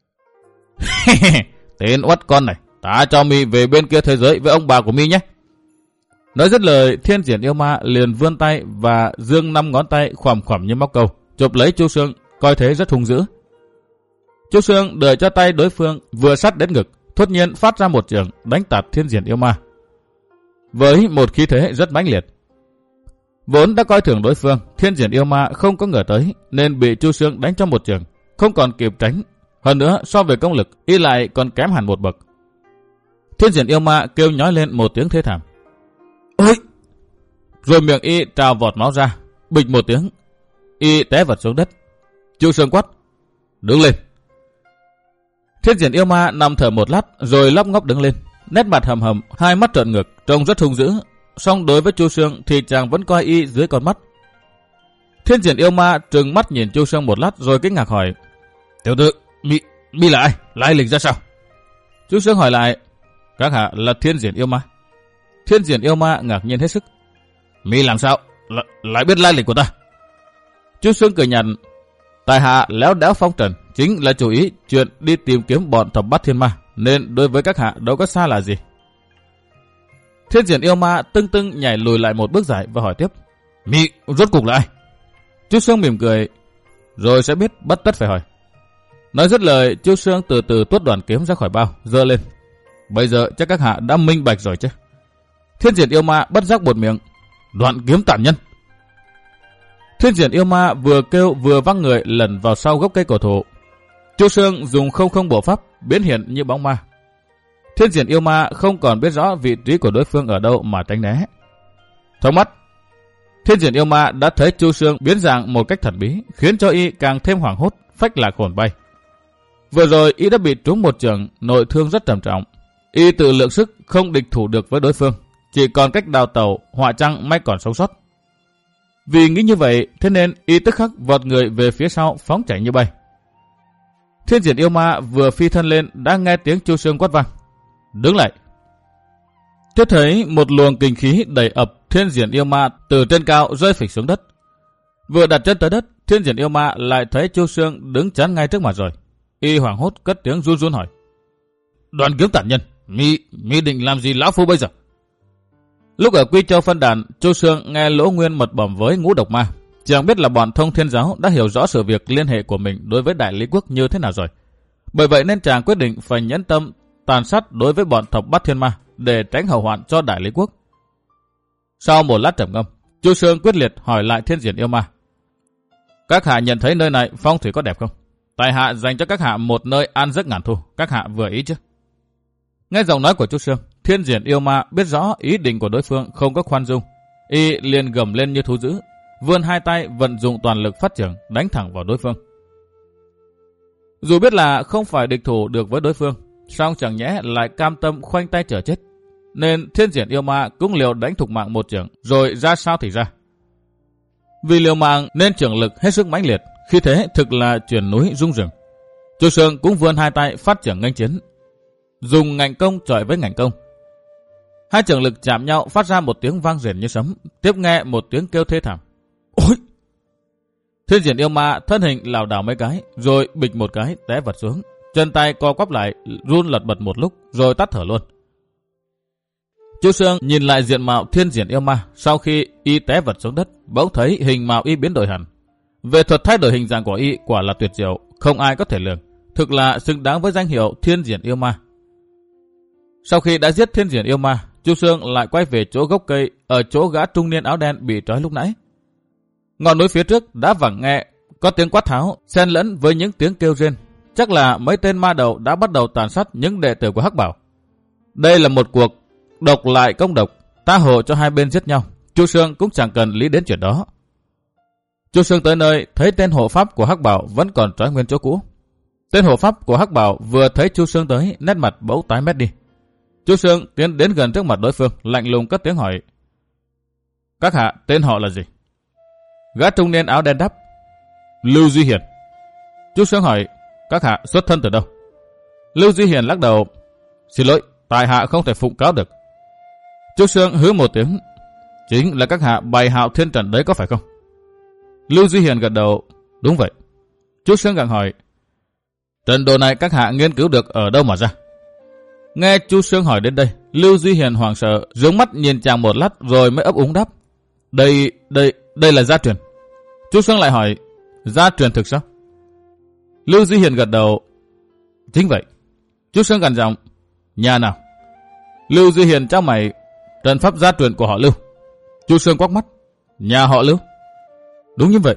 Tên uất con này, ta cho mi về bên kia thế giới với ông bà của mi nhé. Nói dứt lời, Thiên Diễn Yêu Ma liền vươn tay và giương năm ngón tay khoằm khoằm như móc câu, chụp lấy Chu Sương, coi thế rất hung dữ. Chu Sương đợi cho tay đối phương vừa sát đến ngực, thốt nhiên phát ra một chưởng đánh tạt Thiên Diễn Yêu Ma với một khí thế rất mãnh liệt. Vốn đã coi thường đối phương, Thiên Diễn Yêu Ma không có ngờ tới nên bị Chu Sương đánh cho một chưởng, không còn kịp tránh. Hơn nữa, so về công lực, y lại còn kém hẳn một bậc. Thiên Diễn Yêu Ma kêu nhói lên một tiếng thê thảm. Ôi! Rồi miệng y trào vọt máu ra, bịch một tiếng, y té vật xuống đất. Chu Sương quát: Đứng lên! Thiên Diễn Yêu Ma nằm thở một lát rồi lóc ngóc đứng lên, nét mặt hầm hầm, hai mắt trợn ngược, trông rất hung dữ. Song đối với Chu Sương thì chàng vẫn coi y dưới con mắt. Thiên Diễn Yêu Ma trừng mắt nhìn Chu Sương một lát rồi kinh ngạc hỏi: Tiểu tử, mi mi là ai? Lai lịch ra sao? Chu Sương hỏi lại: Các hạ là Thiên Diễn Yêu Ma? Thiên Diễn Yêu Ma ngạc nhiên hết sức: Mi làm sao L- lại biết lai lịch của ta? Chu Sương cười nhạt: Tại hạ léo đéo phong trần, chính là chủ ý chuyện đi tìm kiếm bọn thập bát thiên ma, nên đối với các hạ đâu có xa là gì. Thiên Diễn Yêu Ma tưng tưng nhảy lùi lại một bước dài và hỏi tiếp: Mi rốt cuộc là ai? Chu Sương mỉm cười: Rồi sẽ biết, bất tất phải hỏi. Nói dứt lời, Chu Sương từ từ tuốt đoạn kiếm ra khỏi bao, giơ lên. Bây giờ chắc các hạ đã minh bạch rồi chứ? Thiên Diễn Yêu Ma bất giác buột miệng: Đoạn kiếm tàn nhân. Thiên Diễn Yêu Ma vừa kêu vừa văng người lẩn vào sau gốc cây cổ thụ. Chu Sương dùng không không bộ pháp biến hiện như bóng ma. Thiên Diễn Yêu Ma không còn biết rõ vị trí của đối phương ở đâu mà tránh né. Trong mắt, Thiên Diễn Yêu Ma đã thấy Chu Sương biến dạng một cách thần bí, khiến cho y càng thêm hoảng hốt, phách lạc hồn bay. Vừa rồi y đã bị trúng một chưởng, nội thương rất trầm trọng. Y tự lượng sức không địch thủ được với đối phương, chỉ còn cách đào tẩu, họa chăng may còn sống sót. Vì nghĩ như vậy, thế nên y tức khắc vọt người về phía sau, phóng chạy như bay. Thiên Diễn Yêu Ma vừa phi thân lên đã nghe tiếng Chu Sương quát vang: Đứng lại! Tiếp thấy một luồng kình khí đẩy ập Thiên Diễn Yêu Ma từ trên cao rơi phịch xuống đất. Vừa đặt chân tới đất, Thiên Diễn Yêu Ma lại thấy Chu Sương đứng chắn ngay trước mặt rồi. Y hoảng hốt cất tiếng run run hỏi: Đoàn kiếm tản nhân, mi mi định làm gì lão phu bây giờ? Lúc ở Quy Châu phân đàn, Chu Sương nghe Lỗ Nguyên mật bẩm với Ngũ Độc Ma, chàng biết là bọn Thông Thiên Giáo đã hiểu rõ sự việc liên hệ của mình đối với Đại Lý Quốc như thế nào rồi. Bởi vậy nên chàng quyết định phải nhẫn tâm tàn sát đối với bọn thập bát thiên ma để tránh hậu hoạn cho Đại Lý Quốc. Sau một lát trầm ngâm, Chu Sương quyết liệt hỏi lại Thiên Diễn Yêu Ma: Các hạ nhận thấy nơi này phong thủy có đẹp không? Tại hạ dành cho các hạ một nơi an giấc ngàn thu, các hạ vừa ý chứ? Nghe giọng nói của Chu Sương, Thiên Diễn Yêu Ma biết rõ ý định của đối phương không có khoan dung, y liền gầm lên như thú dữ, vươn hai tay vận dụng toàn lực phát trưởng đánh thẳng vào đối phương. Dù biết là không phải địch thủ được với đối phương, song chẳng nhẽ lại cam tâm khoanh tay chờ chết, nên Thiên Diễn Yêu Ma cũng liều đánh thục mạng một chưởng, rồi ra sao thì ra. Vì liều mạng nên chưởng lực hết sức mãnh liệt, khi thế thực là chuyển núi rung rừng. Chu Sương cũng vươn hai tay phát chưởng nghênh chiến, dùng ngạnh công chọi với ngạnh công. Hai chưởng lực chạm nhau phát ra một tiếng vang rền như sấm, tiếp nghe một tiếng kêu thê thảm: Ôi! Thiên Diễn Yêu Ma thân hình lảo đảo mấy cái, rồi bịch một cái té vật xuống, chân tay co quắp lại, run lật bật một lúc, rồi tắt thở luôn. Chu Sương nhìn lại diện mạo Thiên Diễn Yêu Ma sau khi y té vật xuống đất, bỗng thấy hình mạo y biến đổi hẳn. Về thuật thay đổi hình dạng của y quả là tuyệt diệu, không ai có thể lường, thực là xứng đáng với danh hiệu Thiên Diễn Yêu Ma. Sau khi đã giết Thiên Diễn Yêu Ma, Chu Sương lại quay về chỗ gốc cây ở chỗ gã trung niên áo đen bị trói lúc nãy. Ngọn núi phía trước đã vẳng nghe có tiếng quát tháo xen lẫn với những tiếng kêu rên, chắc là mấy tên ma đầu đã bắt đầu tàn sát những đệ tử của Hắc Bảo. Đây là một cuộc độc lại công độc, tha hồ cho hai bên giết nhau. Chu Sương cũng chẳng cần lý đến chuyện đó. Chu Sương tới nơi thấy tên hộ pháp của Hắc Bảo vẫn còn trói nguyên chỗ cũ. Tên hộ pháp của Hắc Bảo vừa thấy Chu Sương tới, nét mặt bỗng tái mét đi. Chu Sương tiến đến gần trước mặt đối phương, lạnh lùng cất tiếng hỏi: Các hạ tên họ là gì? Gã trung niên áo đen đáp: Lưu Duy Hiền. Chu Sương hỏi: Các hạ xuất thân từ đâu? Lưu Duy Hiền lắc đầu: Xin lỗi, tại hạ không thể phụng cáo được. Chu Sương hứ một tiếng: Chính là các hạ bày Hạo Thiên trận đấy có phải không? Lưu Duy Hiền gật đầu. Đúng vậy. Chu Sương gặng hỏi. Trận đồ này các hạ nghiên cứu được ở đâu mà ra? Nghe Chu Sương hỏi đến đây, Lưu Duy Hiền hoảng sợ, rhướng mắt nhìn chàng một lát rồi mới ấp úng đáp. Đây, đây, đây là gia truyền. Chu Sương lại hỏi. Gia truyền thực sao? Lưu Duy Hiền gật đầu. Chính vậy. Chu Sương gằn giọng. Nhà nào? Lưu Duy Hiền trao mày. Trận pháp gia truyền của họ Lưu. Chu Sương quắc mắt. Nhà họ Lưu? Đúng như vậy.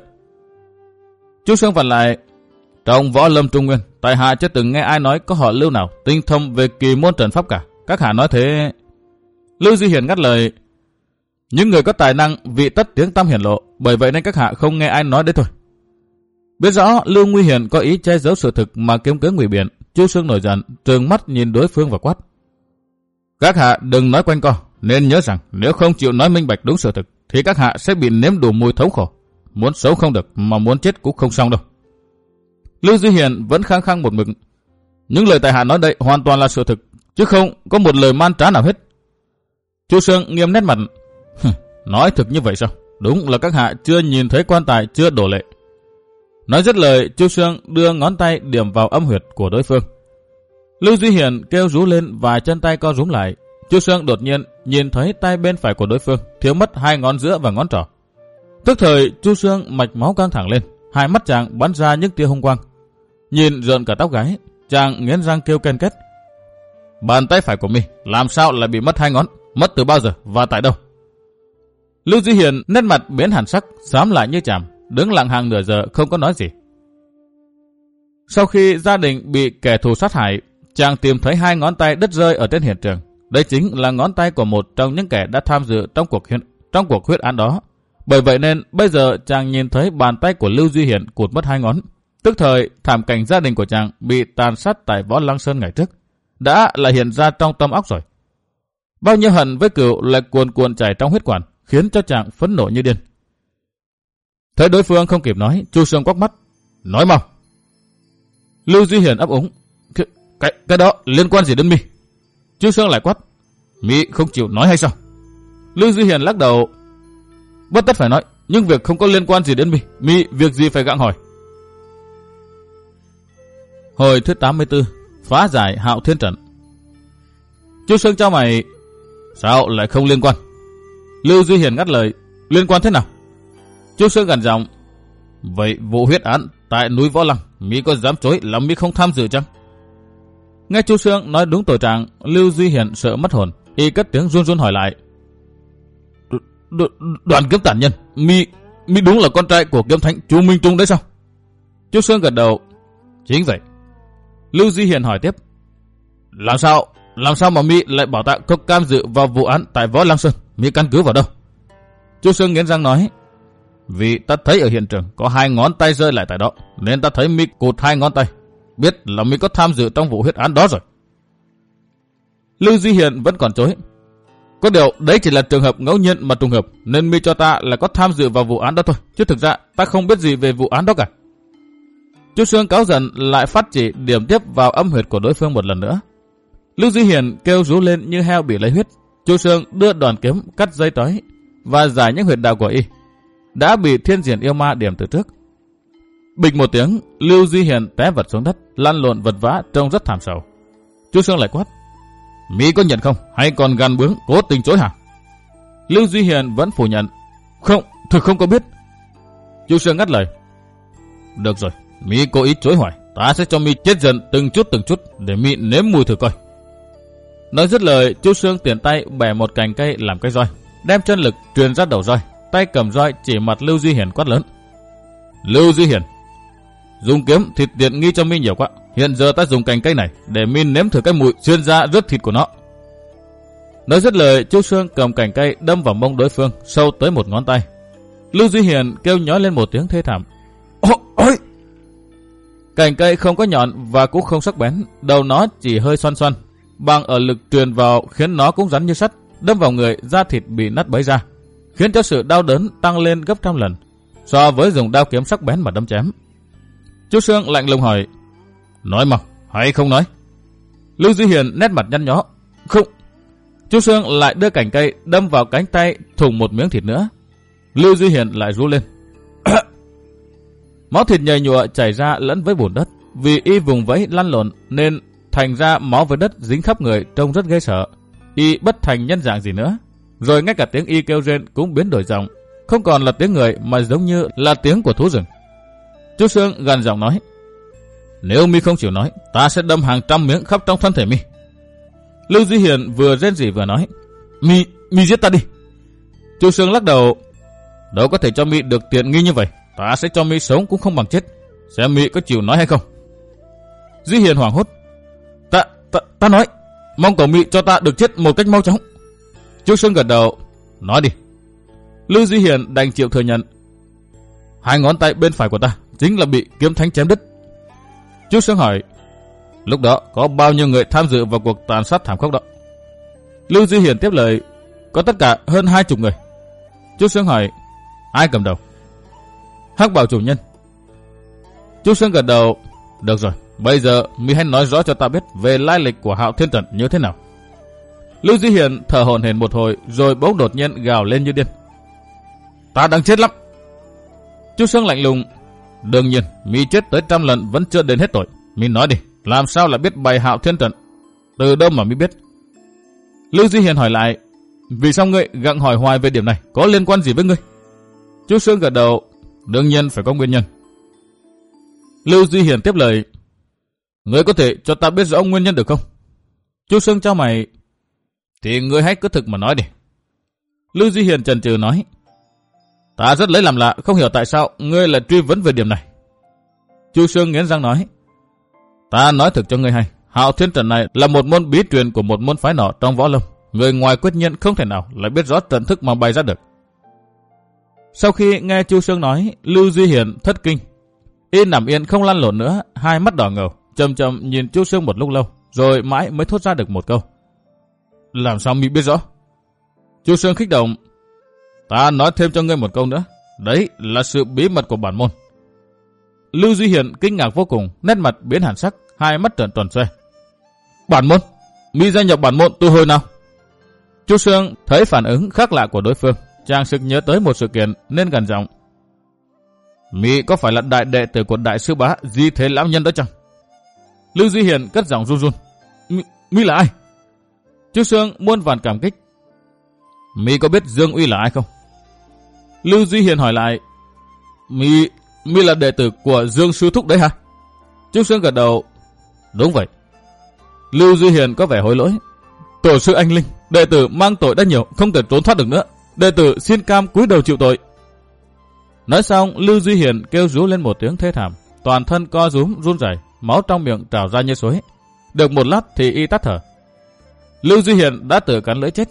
Chu Sương vặn lại. Trong võ lâm Trung Nguyên, tại hạ chưa từng nghe ai nói có họ Lưu nào tinh thông về kỳ môn trận pháp cả. Các hạ nói thế. Lưu Duy Hiền ngắt lời. Những người có tài năng vị tất tiếng tăm hiển lộ, bởi vậy nên các hạ không nghe ai nói đấy thôi. Biết rõ Lưu Nguy Hiền có ý che giấu sự thực mà kiếm cớ ngụy biện, Chu Sương nổi giận, trừng mắt nhìn đối phương và quát. Các hạ đừng nói quanh co, nên nhớ rằng nếu không chịu nói minh bạch đúng sự thực, thì các hạ sẽ bị nếm đủ mùi thống khổ. Muốn xấu không được, mà muốn chết cũng không xong đâu. Lưu Duy Hiền vẫn khăng khăng một mực. Những lời tại hạ nói đây hoàn toàn là sự thực, chứ không có một lời man trá nào hết. Chu Sương nghiêm nét mặt. Nói thực như vậy sao? Đúng là các hạ chưa nhìn thấy quan tài chưa đổ lệ. Nói dứt lời, Chu Sương đưa ngón tay điểm vào âm huyệt của đối phương. Lưu Duy Hiền kêu rú lên và chân tay co rúm lại. Chu Sương đột nhiên nhìn thấy tay bên phải của đối phương thiếu mất hai ngón giữa và ngón trỏ. Tức thời Chu Sương mạch máu căng thẳng lên, hai mắt chàng bắn ra những tia hung quang. Nhìn rợn cả tóc gáy, chàng nghiến răng kêu ken két. Bàn tay phải của mi làm sao lại bị mất hai ngón? Mất từ bao giờ và tại đâu? Lưu Duy Hiền nét mặt biến hẳn sắc, xám lại như chàm, đứng lặng hàng nửa giờ không có nói gì. Sau khi gia đình bị kẻ thù sát hại, chàng tìm thấy hai ngón tay đứt rơi ở trên hiện trường. Đây chính là ngón tay của một trong những kẻ đã tham dự trong cuộc hiện, trong cuộc huyết án đó. Bởi vậy nên bây giờ chàng nhìn thấy bàn tay của Lưu Duy Hiền cụt mất hai ngón. Tức thời thảm cảnh gia đình của chàng bị tàn sát tại Võ Lăng Sơn ngày trước đã là hiện ra trong tâm óc rồi. Bao nhiêu hận với cựu lại cuồn cuộn chảy trong huyết quản, khiến cho chàng phẫn nộ như điên. Thấy đối phương không kịp nói, Chu Sương quắc mắt. Nói mau. Lưu Duy Hiền ấp úng. Cái, cái, cái đó liên quan gì đến mi? Chu Sương lại quát. Mi không chịu nói hay sao? Lưu Duy Hiền lắc đầu. Bất tất phải nói, nhưng việc không có liên quan gì đến mi. Mi việc gì phải gặng hỏi. Hồi thứ tám mươi tư. Phá giải Hạo Thiên trận. Chu Sương trao mày. Sao lại không liên quan? Lưu Duy Hiền ngắt lời. Liên quan thế nào? Chu Sương gằn giọng. Vậy vụ huyết án tại núi Võ Lăng, mi có dám chối là mi không tham dự chăng? Nghe Chu Sương nói đúng tội trạng, Lưu Duy Hiền sợ mất hồn, y cất tiếng run run hỏi lại. Đoàn Kiếm tản nhân, mi mi đúng là con trai của Kiếm Thánh Chu Minh Trung đấy sao? Chu Sương gật đầu. Chính vậy. Lưu Duy Hiền hỏi tiếp. Làm sao, làm sao mà mi lại bảo ta có cam dự vào vụ án tại Võ Lăng Sơn? Mi căn cứ vào đâu? Chu Sương nghiến răng nói. Vì ta thấy ở hiện trường có hai ngón tay rơi lại tại đó, nên ta thấy mi cụt hai ngón tay. Biết là mi có tham dự trong vụ huyết án đó rồi. Lưu Duy Hiền vẫn còn chối. Có điều đấy chỉ là trường hợp ngẫu nhiên mà trùng hợp, nên mi cho ta là có tham dự vào vụ án đó thôi, chứ thực ra ta không biết gì về vụ án đó cả. Chu Sương cáu giận lại phát chỉ điểm tiếp vào âm huyệt của đối phương một lần nữa. Lưu Duy Hiền kêu rú lên như heo bị lấy huyết. Chu Sương đưa đoàn kiếm cắt dây trói và giải những huyệt đạo của y đã bị thiên diển yêu ma điểm từ trước. Bịch một tiếng, Lưu Duy Hiền té vật xuống đất, lăn lộn vật vã trông rất thảm sầu. Chu Sương lại quát. Mi có nhận không? Hay còn gằn bướng cố tình chối hả? Lưu Duy Hiền vẫn phủ nhận. Không, thực không có biết. Chu Sương ngắt lời. Được rồi, mi cố ý chối hỏi, ta sẽ cho mi chết dần từng chút từng chút để mi nếm mùi thử coi. Nói dứt lời, Chu Sương tiền tay bẻ một cành cây làm cây roi, đem chân lực truyền ra đầu roi, tay cầm roi chỉ mặt Lưu Duy Hiền quát lớn. Lưu Duy Hiền, dùng kiếm thịt tiện nghi cho mi nhiều quá. Hiện giờ ta dùng cành cây này để mi nếm thử cái mùi xuyên ra rớt thịt của nó. Nói dứt lời, Chu Sương cầm cành cây đâm vào mông đối phương sâu tới một ngón tay. Lưu Duy Hiền kêu nhói lên một tiếng thê thảm. Ôi, ôi! Cành cây không có nhọn và cũng không sắc bén, đầu nó chỉ hơi xoăn xoăn, bằng ở lực truyền vào khiến nó cũng rắn như sắt, đâm vào người, da thịt bị nát bấy ra, khiến cho sự đau đớn tăng lên gấp trăm lần so với dùng đao kiếm sắc bén mà đâm chém. Chu Sương lạnh lùng hỏi. Nói mà, hay không nói? Lưu Duy Hiền nét mặt nhăn nhó. Không, Chu Sương lại đưa cành cây đâm vào cánh tay, thủng một miếng thịt nữa. Lưu Duy Hiền lại rú lên. Máu thịt nhầy nhụa chảy ra lẫn với bùn đất. Vì y vùng vẫy lăn lộn nên thành ra máu với đất dính khắp người, trông rất ghê sợ. Y bất thành nhân dạng gì nữa. Rồi ngay cả tiếng y kêu rên cũng biến đổi giọng, không còn là tiếng người mà giống như là tiếng của thú rừng. Chu Sương gần giọng nói. Nếu mi không chịu nói, ta sẽ đâm hàng trăm miếng khắp trong thân thể mi. Lưu Duy Hiền vừa rên rỉ vừa nói. Mi, mi giết ta đi. Chu Sương lắc đầu. Đâu có thể cho mi được tiện nghi như vậy. Ta sẽ cho mi sống cũng không bằng chết. Xem mi có chịu nói hay không. Duy Hiền hoảng hốt. Ta, ta, ta nói. Mong cầu mi cho ta được chết một cách mau chóng. Chu Sương gật đầu. Nói đi. Lưu Duy Hiền đành chịu thừa nhận. Hai ngón tay bên phải của ta chính là bị kiếm thánh chém đứt. Chu Sương hỏi. Lúc đó có bao nhiêu người tham dự vào cuộc tàn sát thảm khốc đó? Lưu Duy Hiền tiếp lời. Có tất cả hơn hai chục người. Chu Sương hỏi. Ai cầm đầu? Hắc Bảo chủ nhân. Chu Sương gật đầu. Được rồi, bây giờ mi hãy nói rõ cho ta biết về lai lịch của Hạo Thiên Trận như thế nào. Lưu Duy Hiền thở hổn hển một hồi rồi bỗng đột nhiên gào lên như điên. Ta đang chết lắm. Chu Sương lạnh lùng. Đương nhiên, mi chết tới trăm lần vẫn chưa đến hết tội. Mi nói đi, làm sao lại biết bày Hạo Thiên Trận? Từ đâu mà mi biết? Lưu Duy Hiền hỏi lại. Vì sao ngươi gặng hỏi hoài về điểm này? Có liên quan gì với ngươi? Chu Sương gật đầu. Đương nhiên phải có nguyên nhân. Lưu Duy Hiền tiếp lời. Ngươi có thể cho ta biết rõ nguyên nhân được không? Chu Sương chau mày. Thì ngươi hãy cứ thực mà nói đi. Lưu Duy Hiền chần chừ nói. Ta rất lấy làm lạ, không hiểu tại sao ngươi lại truy vấn về điểm này. Chu Sương nghiến răng nói. Ta nói thực cho ngươi hay, Hạo Thiên Trận này là một môn bí truyền của một môn phái nọ trong võ lâm. Người ngoài quyết nhiên không thể nào lại biết rõ trận thức mà bày ra được. Sau khi nghe Chu Sương nói, Lưu Duy Hiền thất kinh. Y nằm yên không lăn lộn nữa, hai mắt đỏ ngầu, chầm chầm nhìn Chu Sương một lúc lâu, rồi mãi mới thốt ra được một câu. Làm sao mi biết rõ? Chu Sương kích động. Ta nói thêm cho ngươi một câu nữa, đấy là sự bí mật của bản môn. Lưu Duy Hiền kinh ngạc vô cùng, nét mặt biến hẳn sắc, hai mắt trợn tròn xoe. Bản môn? Mi gia nhập bản môn từ hồi nào? Chu Sương thấy phản ứng khác lạ của đối phương, chàng sực nhớ tới một sự kiện nên gần giọng. Mi có phải là đại đệ tử của đại sư bá Di Thế lão nhân đó chăng? Lưu Duy Hiền cất giọng run run. Mi, mi là ai? Chu Sương muôn vàn cảm kích. Mi có biết Dương Uy là ai không? Lưu Duy Hiền hỏi lại. Mi, mi là đệ tử của Dương sư thúc đấy hả? Chu Sương gật đầu. Đúng vậy. Lưu Duy Hiền có vẻ hối lỗi. Tổ sư anh linh, đệ tử mang tội đã nhiều, không thể trốn thoát được nữa. Đệ tử xin cam cúi đầu chịu tội. Nói xong, Lưu Duy Hiền kêu rú lên một tiếng thê thảm, toàn thân co rúm run rẩy, máu trong miệng trào ra như suối. Được một lát thì y tắt thở. Lưu Duy Hiền đã tự cắn lưỡi chết.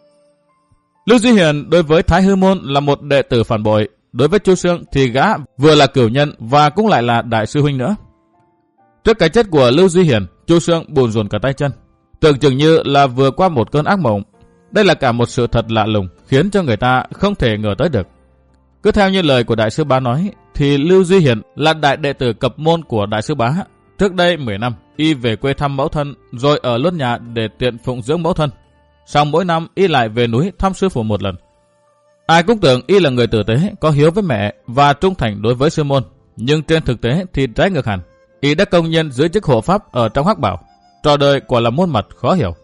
Lưu Duy Hiền đối với Thái Hư môn là một đệ tử phản bội, đối với Chu Sương thì gã vừa là cửu nhân và cũng lại là đại sư huynh nữa. Trước cái chết của Lưu Duy Hiền, Chu Sương bùn rùn cả tay chân, tưởng chừng như là vừa qua một cơn ác mộng. Đây là cả một sự thật lạ lùng, khiến cho người ta không thể ngờ tới được. Cứ theo như lời của đại sư bá nói, thì Lưu Duy Hiền là đại đệ tử cập môn của đại sư bá. Trước đây mười năm, y về quê thăm mẫu thân, rồi ở luôn nhà để tiện phụng dưỡng mẫu thân. Sau mỗi năm, y lại về núi thăm sư phụ một lần. Ai cũng tưởng y là người tử tế, có hiếu với mẹ và trung thành đối với sư môn. Nhưng trên thực tế thì trái ngược hẳn. Y đã công nhân giữ chức hộ pháp ở trong Hắc Bảo. Trò đời quả là muôn mặt khó hiểu.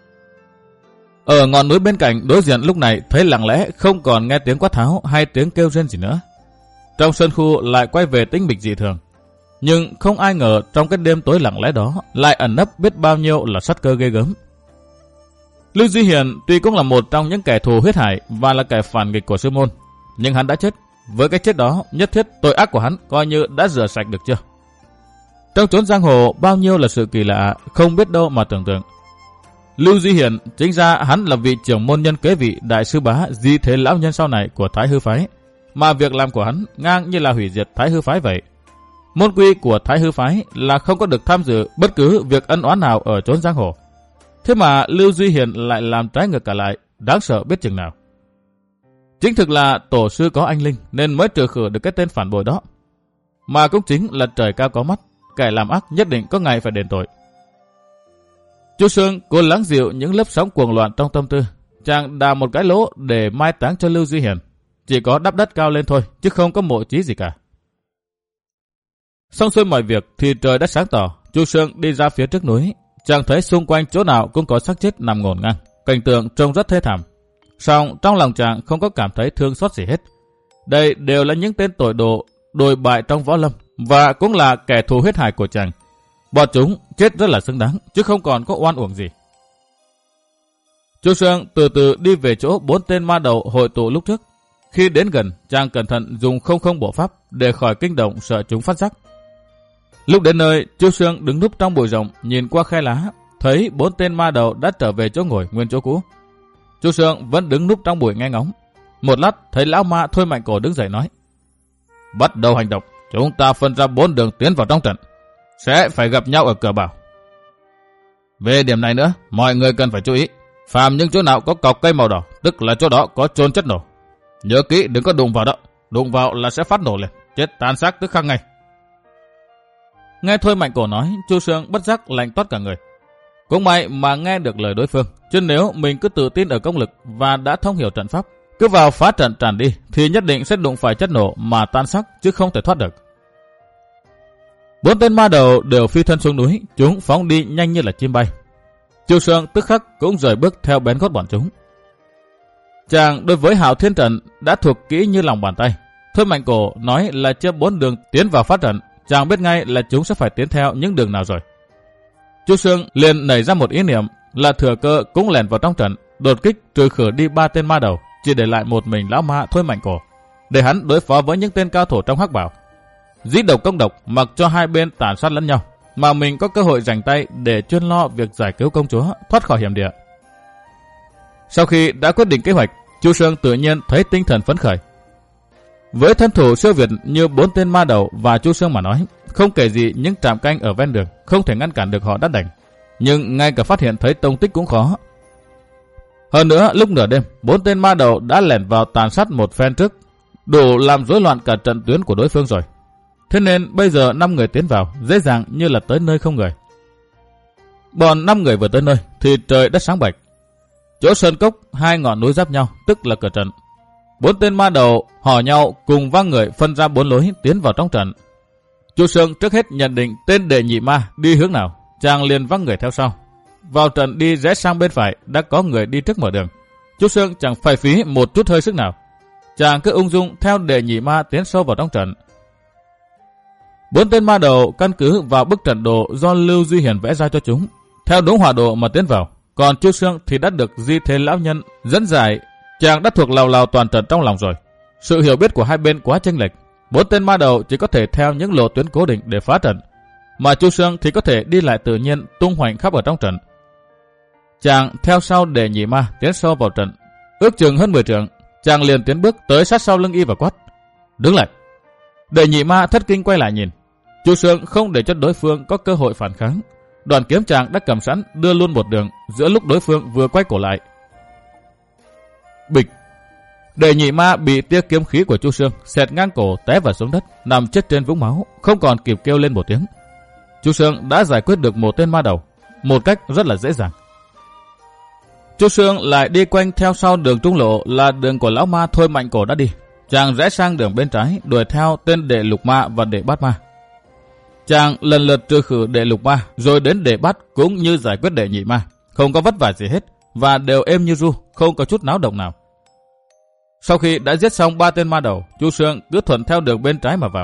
Ở ngọn núi bên cạnh đối diện lúc này thấy lặng lẽ, không còn nghe tiếng quát tháo hay tiếng kêu rên gì nữa. Trong sơn khu lại quay về tĩnh mịch dị thường. Nhưng không ai ngờ trong cái đêm tối lặng lẽ đó lại ẩn nấp biết bao nhiêu là sát cơ ghê gớm. Lưu Duy Hiền tuy cũng là một trong những kẻ thù huyết hải và là kẻ phản nghịch của sư môn, nhưng hắn đã chết. Với cái chết đó, nhất thiết tội ác của hắn coi như đã rửa sạch được chưa? Trong chốn giang hồ bao nhiêu là sự kỳ lạ, không biết đâu mà tưởng tượng. Lưu Duy Hiền chính ra hắn là vị trưởng môn nhân kế vị đại sư bá Di Thế lão nhân sau này của Thái Hư phái, mà việc làm của hắn ngang như là hủy diệt Thái Hư phái vậy. Môn quy của Thái Hư phái là không có được tham dự bất cứ việc ân oán nào ở chốn giang hồ. Thế mà Lưu Duy Hiền lại làm trái ngược cả lại, đáng sợ biết chừng nào. Chính thực là tổ sư có anh linh nên mới trừ khử được cái tên phản bội đó. Mà cũng chính là trời cao có mắt, kẻ làm ác nhất định có ngày phải đền tội. Chu Sương cố lắng dịu những lớp sóng cuồng loạn trong tâm tư. Chàng đào một cái lỗ để mai táng cho Lưu Duy Hiền. Chỉ có đắp đất cao lên thôi, chứ không có mộ chí gì cả. Xong xuôi mọi việc thì trời đã sáng tỏ. Chu Sương đi ra phía trước núi. Chàng thấy xung quanh chỗ nào cũng có xác chết nằm ngổn ngang. Cảnh tượng trông rất thê thảm. Song trong lòng chàng không có cảm thấy thương xót gì hết. Đây đều là những tên tội đồ đồi bại trong võ lâm và cũng là kẻ thù huyết hại của chàng. Bọn chúng chết rất là xứng đáng, chứ không còn có oan uổng gì. Chu Sương từ từ đi về chỗ bốn tên ma đầu hội tụ lúc trước. Khi đến gần, chàng cẩn thận dùng không không bộ pháp để khỏi kinh động sợ chúng phát giác. Lúc đến nơi, Chu Sương đứng núp trong bụi rộng, nhìn qua khe lá, thấy bốn tên ma đầu đã trở về chỗ ngồi nguyên chỗ cũ. Chu Sương vẫn đứng núp trong bụi nghe ngóng. Một lát thấy lão ma Thôi Mạnh Cổ đứng dậy nói: Bắt đầu hành động, chúng ta phân ra bốn đường tiến vào trong trận, sẽ phải gặp nhau ở cửa bảo. Về điểm này nữa, mọi người cần phải chú ý, phàm những chỗ nào có cọc cây màu đỏ, tức là chỗ đó có chôn chất nổ. Nhớ kỹ đừng có đụng vào đó, đụng vào là sẽ phát nổ liền, chết tan xác tức khắc ngay. Nghe Thôi Mạnh Cổ nói, Chu Sương bất giác lạnh toát cả người. Cũng may mà nghe được lời đối phương, chứ nếu mình cứ tự tin ở công lực và đã thông hiểu trận pháp, cứ vào phá trận tràn đi thì nhất định sẽ đụng phải chất nổ mà tan xác chứ không thể thoát được. Bốn tên ma đầu đều phi thân xuống núi, chúng phóng đi nhanh như là chim bay. Chu Sương tức khắc cũng rời bước theo bén gót bọn chúng. Chàng đối với Hạo Thiên Trận đã thuộc kỹ như lòng bàn tay. Thôi Mạnh Cổ nói là chia bốn đường tiến vào phát trận, chàng biết ngay là chúng sẽ phải tiến theo những đường nào rồi. Chu Sương liền nảy ra một ý niệm là thừa cơ cũng lẻn vào trong trận, đột kích trừ khử đi ba tên ma đầu, chỉ để lại một mình lão ma Thôi Mạnh Cổ, để hắn đối phó với những tên cao thủ trong hắc bảo. Dĩ độc công độc, mặc cho hai bên tàn sát lẫn nhau, mà mình có cơ hội rảnh tay để chuyên lo việc giải cứu công chúa thoát khỏi hiểm địa. Sau khi đã quyết định kế hoạch, Chu Sương tự nhiên thấy tinh thần phấn khởi. Với thân thủ siêu việt như bốn tên ma đầu và Chu Sương mà nói, không kể gì những trạm canh ở ven đường không thể ngăn cản được họ đắt đành, nhưng ngay cả phát hiện thấy tông tích cũng khó. Hơn nữa, lúc nửa đêm, bốn tên ma đầu đã lẻn vào tàn sát một phen trước, đủ làm rối loạn cả trận tuyến của đối phương rồi. Thế nên bây giờ năm người tiến vào dễ dàng như là tới nơi không người. Bọn năm người vừa tới nơi thì trời đất sáng bạch. Chỗ sơn cốc hai ngọn núi giáp nhau, tức là cửa trận. Bốn tên ma đầu hò nhau cùng vang người phân ra bốn lối tiến vào trong trận. Chu Sương trước hết nhận định tên đệ nhị ma đi hướng nào, chàng liền vang người theo sau. Vào trận đi rẽ sang bên phải đã có người đi trước mở đường. Chu Sương chẳng phải phí một chút hơi sức nào, chàng cứ ung dung theo đệ nhị ma tiến sâu vào trong trận. Bốn tên ma đầu căn cứ vào bức trận đồ do Lưu Duy Hiền vẽ ra cho chúng, theo đúng hỏa độ mà tiến vào. Còn Chu Sương thì đã được Di Thế lão nhân dẫn giải, chàng đã thuộc lào lào toàn trận trong lòng rồi. Sự hiểu biết của hai bên quá chênh lệch, bốn tên ma đầu chỉ có thể theo những lộ tuyến cố định để phá trận, mà Chu Sương thì có thể đi lại tự nhiên tung hoành khắp ở trong trận. Chàng theo sau để nhị ma tiến sâu vào trận, ước chừng hơn mười trượng, chàng liền tiến bước tới sát sau lưng y và quát: Đứng lại! Để nhị ma thất kinh quay lại nhìn. Chu Sương không để cho đối phương có cơ hội phản kháng, đoàn kiếm chàng đã cầm sẵn đưa luôn một đường giữa lúc đối phương vừa quay cổ lại. Bịch! Đệ nhị ma bị tia kiếm khí của Chu Sương xẹt ngang cổ, té vào xuống đất, nằm chết trên vũng máu, không còn kịp kêu lên một tiếng. Chu Sương đã giải quyết được một tên ma đầu một cách rất là dễ dàng. Chu Sương lại đi quanh theo sau đường trung lộ là đường của lão ma Thôi Mạnh Cổ đã đi. Chàng rẽ sang đường bên trái đuổi theo tên đệ lục ma và đệ bát ma. Chàng lần lượt trừ khử đệ lục ma rồi đến đệ bát cũng như giải quyết đệ nhị ma, không có vất vả gì hết và đều êm như ru, không có chút náo động nào. Sau khi đã giết xong ba tên ma đầu, Chu Sương cứ thuận theo đường bên trái mà vào.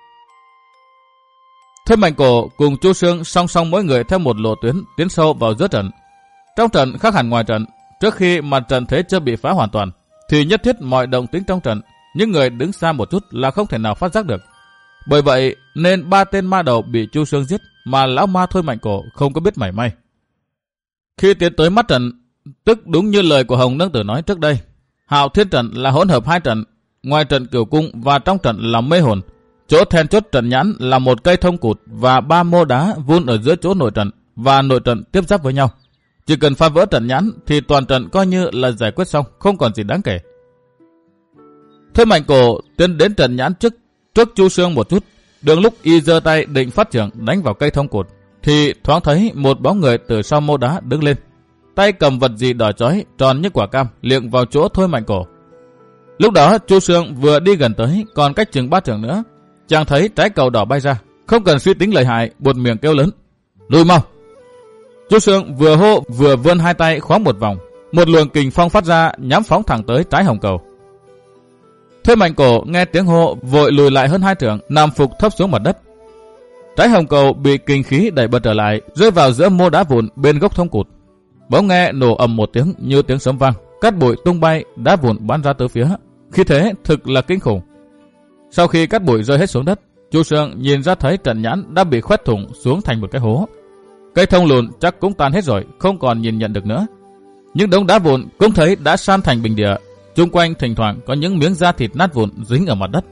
Thôi Mạnh Cổ cùng Chu Sương song song mỗi người theo một lộ tuyến tiến sâu vào giữa trận. Trong trận khác hẳn ngoài trận, trước khi mặt trận thế chưa bị phá hoàn toàn, thì nhất thiết mọi động tĩnh trong trận, những người đứng xa một chút là không thể nào phát giác được. Bởi vậy nên ba tên ma đầu bị Chu Sương giết mà lão ma Thôi Mạnh Cổ không có biết mảy may. Khi tiến tới mắt trận, tức đúng như lời của Hồng Nương Tử nói trước đây, Hạo Thiên Trận là hỗn hợp hai trận, ngoài trận Cửu Cung và trong trận là Mê Hồn. Chỗ then chốt trận nhãn là một cây thông cụt và ba mô đá vun ở giữa chỗ nội trận và nội trận tiếp giáp với nhau. Chỉ cần phá vỡ trận nhãn thì toàn trận coi như là giải quyết xong, không còn gì đáng kể. Thôi Mạnh Cổ tiến đến trận nhãn trước trước Chu Sương một chút, đường lúc y giơ tay định phát trưởng đánh vào cây thông cụt thì thoáng thấy một bóng người từ sau mô đá đứng lên, tay cầm vật gì đỏ chói tròn như quả cam liệng vào chỗ Thôi Mạnh Cổ. Lúc đó Chu Sương vừa đi gần tới, còn cách chừng ba trượng nữa, chàng thấy trái cầu đỏ bay ra, không cần suy tính lợi hại, buột miệng kêu lớn: "Lùi mau!" Chu Sương vừa hô vừa vươn hai tay khoáng một vòng, một luồng kình phong phát ra nhắm phóng thẳng tới trái hồng cầu. Thôi Mạnh Cổ nghe tiếng hô vội lùi lại hơn hai trượng, nằm phục thấp xuống mặt đất. Trái hồng cầu bị kình khí đẩy bật trở lại, rơi vào giữa mô đá vụn bên gốc thông cụt. Bỗng nghe nổ ầm một tiếng như tiếng sấm vang, cát bụi tung bay, đá vụn bắn ra từ phía. Khi thế thực là kinh khủng. Sau khi cát bụi rơi hết xuống đất, Chu Sương nhìn ra thấy trận nhãn đã bị khoét thủng xuống thành một cái hố. Cây thông lùn chắc cũng tan hết rồi, không còn nhìn nhận được nữa. Những đống đá vụn cũng thấy đã san thành bình địa, chung quanh thỉnh thoảng có những miếng da thịt nát vụn dính ở mặt đất.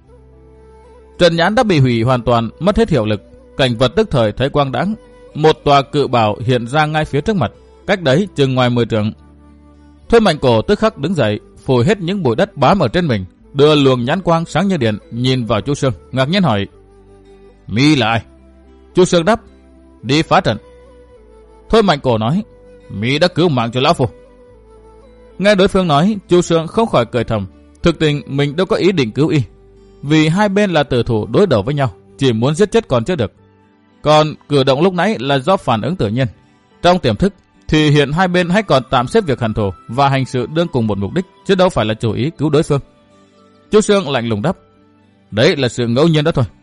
Trận nhãn đã bị hủy hoàn toàn, mất hết hiệu lực. Cảnh vật tức thời thấy quang đãng. Một tòa cự bảo hiện ra ngay phía trước mặt, cách đấy chừng ngoài mười trượng. Thôi Mạnh Cổ tức khắc đứng dậy, phủi hết những bụi đất bám ở trên mình, đưa luồng nhãn quang sáng như điện nhìn vào Chu Sương, ngạc nhiên hỏi: "Mi là ai?" Chu Sương đáp: "Đi phá trận." Thôi Mạnh Cổ nói: "Mi đã cứu mạng cho lão phu." Nghe đối phương nói, Chu Sương không khỏi cười thầm. Thực tình mình đâu có ý định cứu y, vì hai bên là tử thủ đối đầu với nhau, chỉ muốn giết chết còn chưa được. Còn cử động lúc nãy là do phản ứng tự nhiên. Trong tiềm thức thì hiện hai bên hãy còn tạm xếp việc hận thù và hành sự đương cùng một mục đích, chứ đâu phải là chủ ý cứu đối phương. Chu Sương lạnh lùng đáp: "Đấy là sự ngẫu nhiên đó thôi."